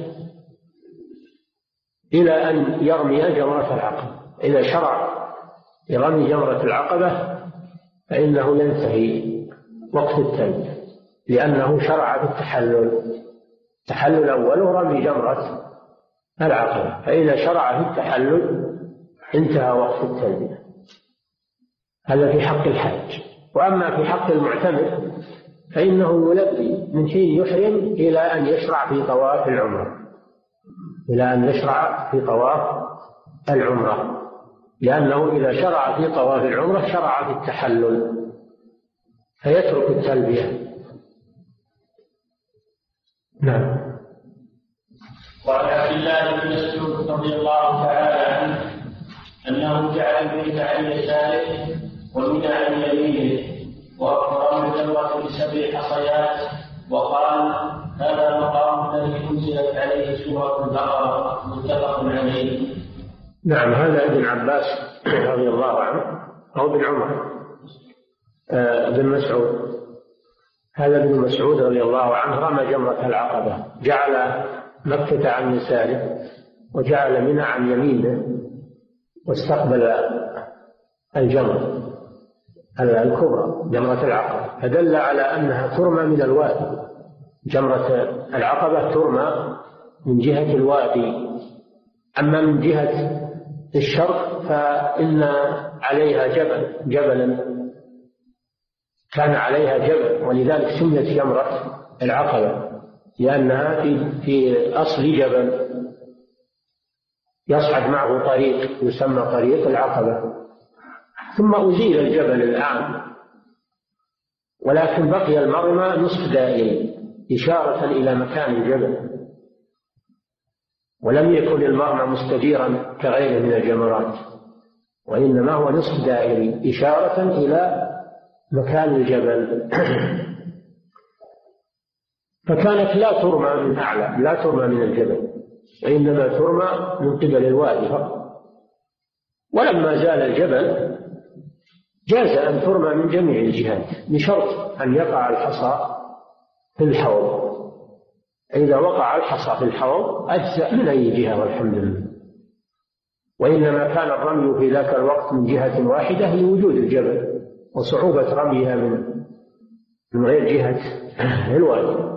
إلى أن يرمي جمرة العقبة. إذا شرع يرمي جمرة العقبة فإنه ينتهي وقت التلبية، لأنه شرع بالتحلل. التحلل أوله رمي جمرة العقبة، فإذا شرع في التحلل انتهى وقت التلبية. هذا في حق الحج. وأما في حق المعتمر فإنه يلبي من حين يحرم إلى أن يشرع في طواف العمرة، إلى أن يشرع في طواف العمرة، لأنه إذا شرع في طواف العمرة شرع في التحلل فيترك التلبية. نعم. وعن عبد الله بن مسعود رضي الله تعالى عنه أنه جعل البيت عن يساره ومنى عن يمينه، وأكرم الجمرة بسبع حصيات، وقال: هذا مقام الذي أنزلت عليه سورة البقرة. متفق عليه. نعم. هذا ابن عباس رضي الله عنه أو ابن عمر آه بن مسعود. هذا ابن مسعود رضي الله عنه رمى جمرة العقبة، جعل مكة عن يساره وجعل منى عن يمينه، واستقبل الجمرة الكبرى جمرة العقبة، فدل على أنها ترمى من الوادي. جمرة العقبة ترمى من جهة الوادي، أما من جهة الشرق فإن عليها جبل جبلا كان عليها جبل، ولذلك سميت جمرة العقبة، لأنها في في أصل جبل يصعد معه طريق يسمى طريق العقبة، ثم أزيل الجبل الآن، ولكن بقي المرمى نصف دائري إشارة إلى مكان الجبل، ولم يكن المرمى مستديرا كغيره من الجمرات، وإنما هو نصف دائري إشارة إلى مكان الجبل. فكانت لا ترمى من أعلى، لا ترمى من الجبل، وإنما ترمى من قبل الوادي فقط. ولما زال الجبل جاز أن ترمى من جميع الجهات بشرط أن يقع الحصى في الحوض. إذا وقع الحصى في الحوض أجزأ من أي جهة والحمد لله. وإنما كان الرمي في ذاك الوقت من جهة واحدة لوجود الجبل وصعوبة رميها من من غير جهة الوادي.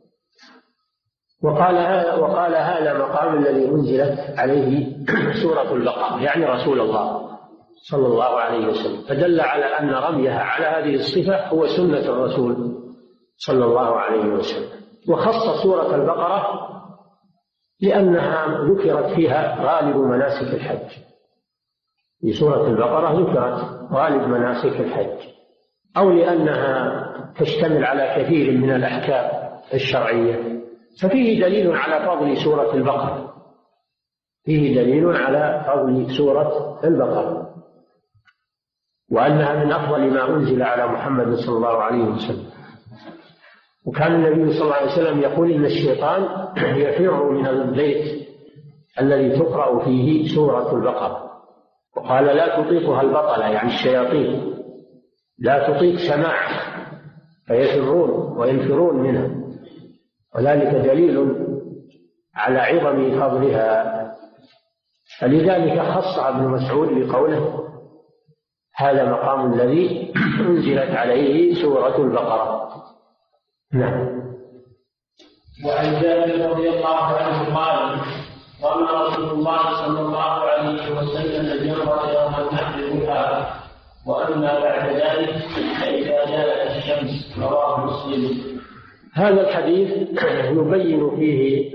وقال وقال هذا مقام الذي أنزلت عليه سورة البقرة، يعني رسول الله صلى الله عليه وسلم، فدل على أن رميها على هذه الصفة هو سنة الرسول صلى الله عليه وسلم. وخص سورة البقرة لأنها ذكرت فيها غالب مناسك الحج. في سورة البقرة ذكرت غالب مناسك الحج، أو لأنها تشتمل على كثير من الأحكام الشرعية. ففيه دليل على فضل سورة البقرة، فيه دليل على فضل سورة البقرة، وأنها من أفضل ما أنزل على محمد صلى الله عليه وسلم. وكان النبي صلى الله عليه وسلم يقول إن الشيطان يفر من البيت الذي تقرأ فيه سورة البقرة، وقال لا تطيقها البطلة يعني الشياطين، لا تطيق سماعها فيفرون وينفرون منها، وذلك دليل على عظم فضلها. فلذلك خصها ابن مسعود بقوله هذا مقام الذي أنزلت عليه سورة البقرة. نعم. وعن جابر رضي الله عنه قال رمى رسول الله صلى الله عليه وسلم الجمرة يوم النحر ضحى وأما بعد ذلك فإذا جاءت الشمس. رواه مسلم. هذا الحديث يبين فيه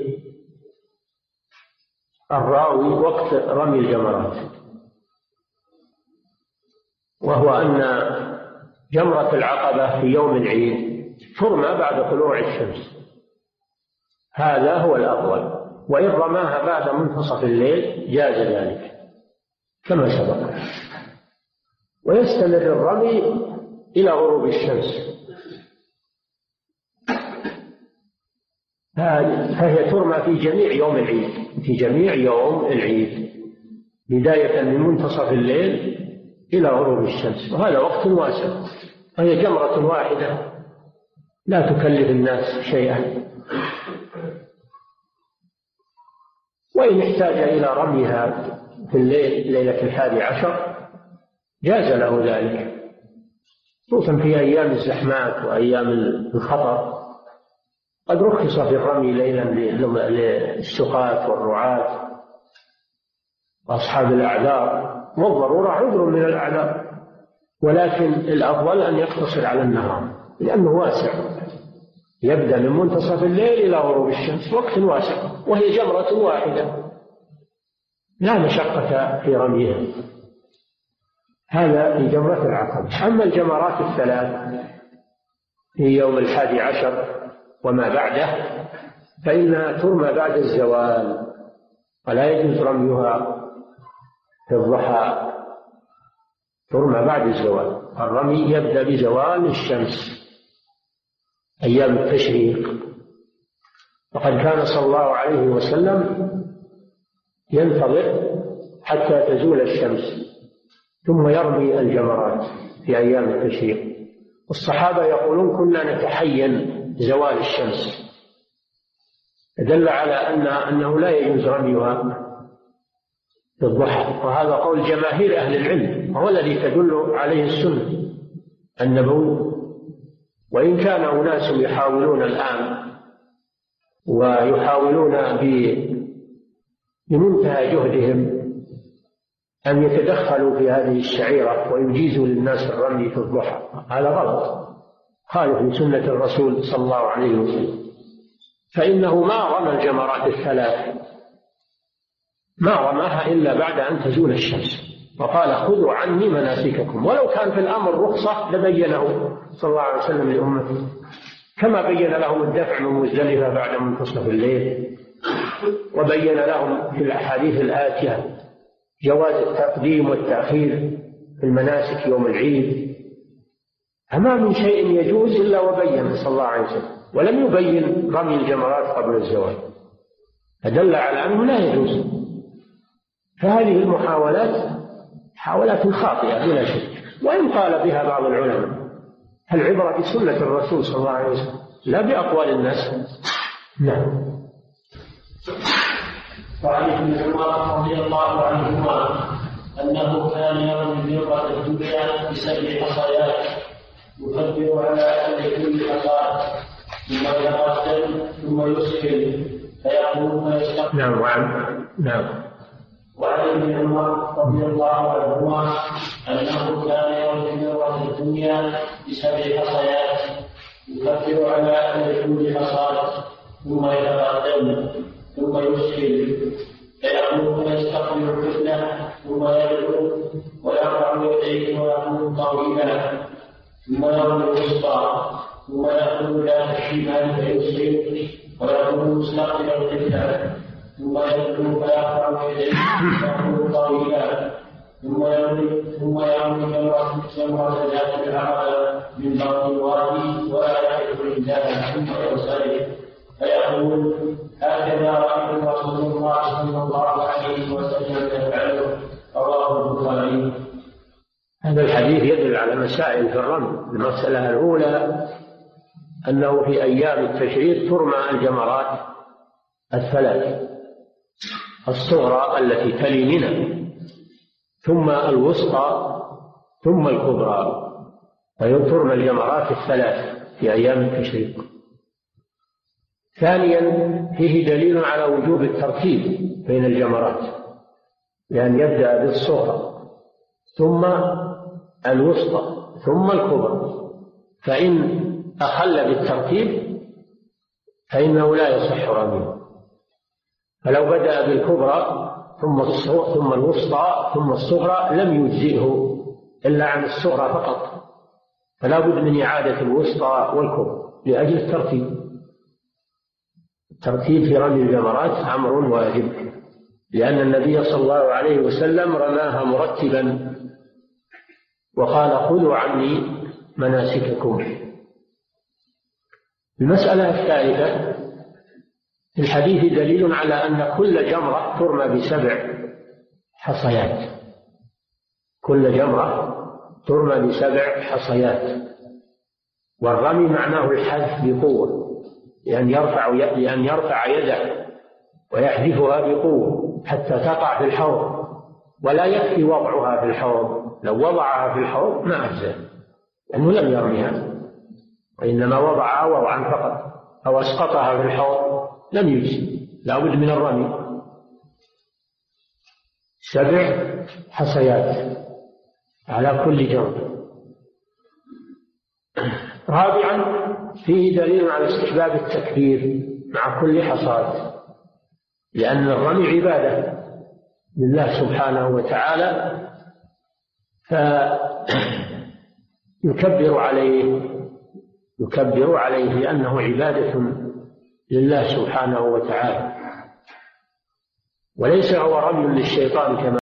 الراوي وقت رمي الجمرات، وهو أن جمرة العقبة في يوم العيد ترمى بعد طلوع الشمس، هذا هو الأفضل، وإن رماها بعد منتصف الليل جاز ذلك كما سبق، ويستمر الرمي إلى غروب الشمس. فهي ترمى في جميع يوم العيد، في جميع يوم العيد بداية من منتصف الليل إلى غروب الشمس، وهذا وقت واسع، وهي جمرة واحدة لا تكلف الناس شيئا. وإن احتاج إلى رميها في الليل ليلة الحادي عشر جاز له ذلك، خصوصا في أيام الزحمات وأيام الخطر، قد رخص في الرمي ليلا للسقاة والرعاة وأصحاب الأعذار، والضرورة عذر من الأعذار، ولكن الأفضل أن يقتصر على النهار لأنه واسع، يبدأ من منتصف الليل إلى غروب الشمس، وقت واسع، وهي جمرة واحدة لا مشقة في رميها. هذا في جمرة العقبة. أما الجمرات الثلاث في يوم الحادي عشر وما بعده فإنها ترمى بعد الزوال، ولا يجوز رميها في الضحى، ترمى بعد الزوال. الرمي يبدأ بزوال الشمس أيام التشريق، وقد كان صلى الله عليه وسلم ينتظر حتى تزول الشمس ثم يرمي الجمرات في أيام التشريق. والصحابة يقولون كنا نتحين زوال الشمس، دل على أن أنه لا يجوز رميها في الضحى، وهذا قول جماهير أهل العلم، وهو الذي تدل عليه السنة النبوية. وإن كان أناس يحاولون الآن ويحاولون بمنتهى جهدهم أن يتدخلوا في هذه الشعيرة ويجيزوا للناس الرمي في الضحى، هذا غلط، خالف لسنة الرسول صلى الله عليه وسلم، فإنه ما رمى الجمرات الثلاث، ما رماها إلا بعد أن تزول الشمس، وقال خذوا عني مناسككم. ولو كان في الأمر رخصة لبينه صلى الله عليه وسلم لأمته، كما بين لهم الدفع من مزدلفة بعد منتصف الليل، وبين لهم في الأحاديث الآتية جواز التقديم والتأخير في المناسك يوم العيد. أما من شيء يجوز إلا وبين صلى الله عليه وسلم، ولم يبين رمي الجمرات قبل الزوال، فدل على أنه لا يجوز. فهذه المحاولات محاولات خاطئة بلا شك، وإن قال بها بعض العلماء. العبرة بسنة الرسول صلى الله عليه وسلم لا بأقوال الناس. نعم. وعن ابن عمر رضي الله عنهما أنه كان يرمي الجمرة الدنيا بسبع حصيات يكبر على أهل كل حصاة ثم يتقدم ثم يسكن فيقول ما يستقبل. نعم. وعن نعم. وعن ابن عمر رضي الله عنهما أنه كان يرمي الجمرة الدنيا بسبع حصيات يكبر على أهل كل حصاة ثم يتقدم ثم ثم يسهل فيقوم فيستقبل الفتنة ثم يدعو ويرفع يديه ويقول طويلا ثم يرمي الوسطى ثم يقول لا الشمال فيسهل ويقول مستقبل الفتنة ثم يدعو فيرفع يديه ويقول طويلا ثم يرمي ثم يرمي جمرة ذات العقبة من بطن الوادي ولا يعرف الإنسان ثم ينصرف فيقول هكذا رأيت رسول الله صلى الله عليه وسلم يفعله رواه البخاري. هذا الحديث يدل على مسائل في الرمي. المسألة الأولى أنه في أيام التشريق ترمى الجمرات الثلاث: الصغرى التي تلي منى، ثم الوسطى، ثم الكبرى، فيترمى الجمرات الثلاث في أيام التشريق. ثانيا فيه دليل على وجوب الترتيب بين الجمرات، لأن يبدأ بالصغرى ثم الوسطى ثم الكبرى، فإن أخل بالترتيب فإنه لا يصح رميه. فلو بدأ بالكبرى ثم ثم الوسطى ثم الصغرى لم يجزئه إلا عن الصغرى فقط، فلا بد من إعادة الوسطى والكبرى لأجل الترتيب. الترتيب في رمي الجمرات أمر واجب، لأن النبي صلى الله عليه وسلم رماها مرتبا وقال خذوا عني مناسككم. المسألة الثالثة: في الحديث دليل على أن كل جمرة ترمى بسبع حصيات، كل جمرة ترمى بسبع حصيات. والرمي معناه الحذف بقوة، لأن يرفع لأن يرفع يده ويحذفها بقوة حتى تقع في الحوض، ولا يكفي وضعها في الحوض. لو وضعها في الحوض ما أجزأ، لأنه لم يرميها، وإنما وضعها وضعا فقط، أو أسقطها في الحوض لم يجزي، لا بد من الرمي. سبع حصيات على كل جمرة. رابعا فيه دليل على استحباب التكبير مع كل حصاة، لأن الرمي عبادة لله سبحانه وتعالى، فيكبر عليه يكبر عليه لأنه عبادة لله سبحانه وتعالى، وليس هو رمي للشيطان كما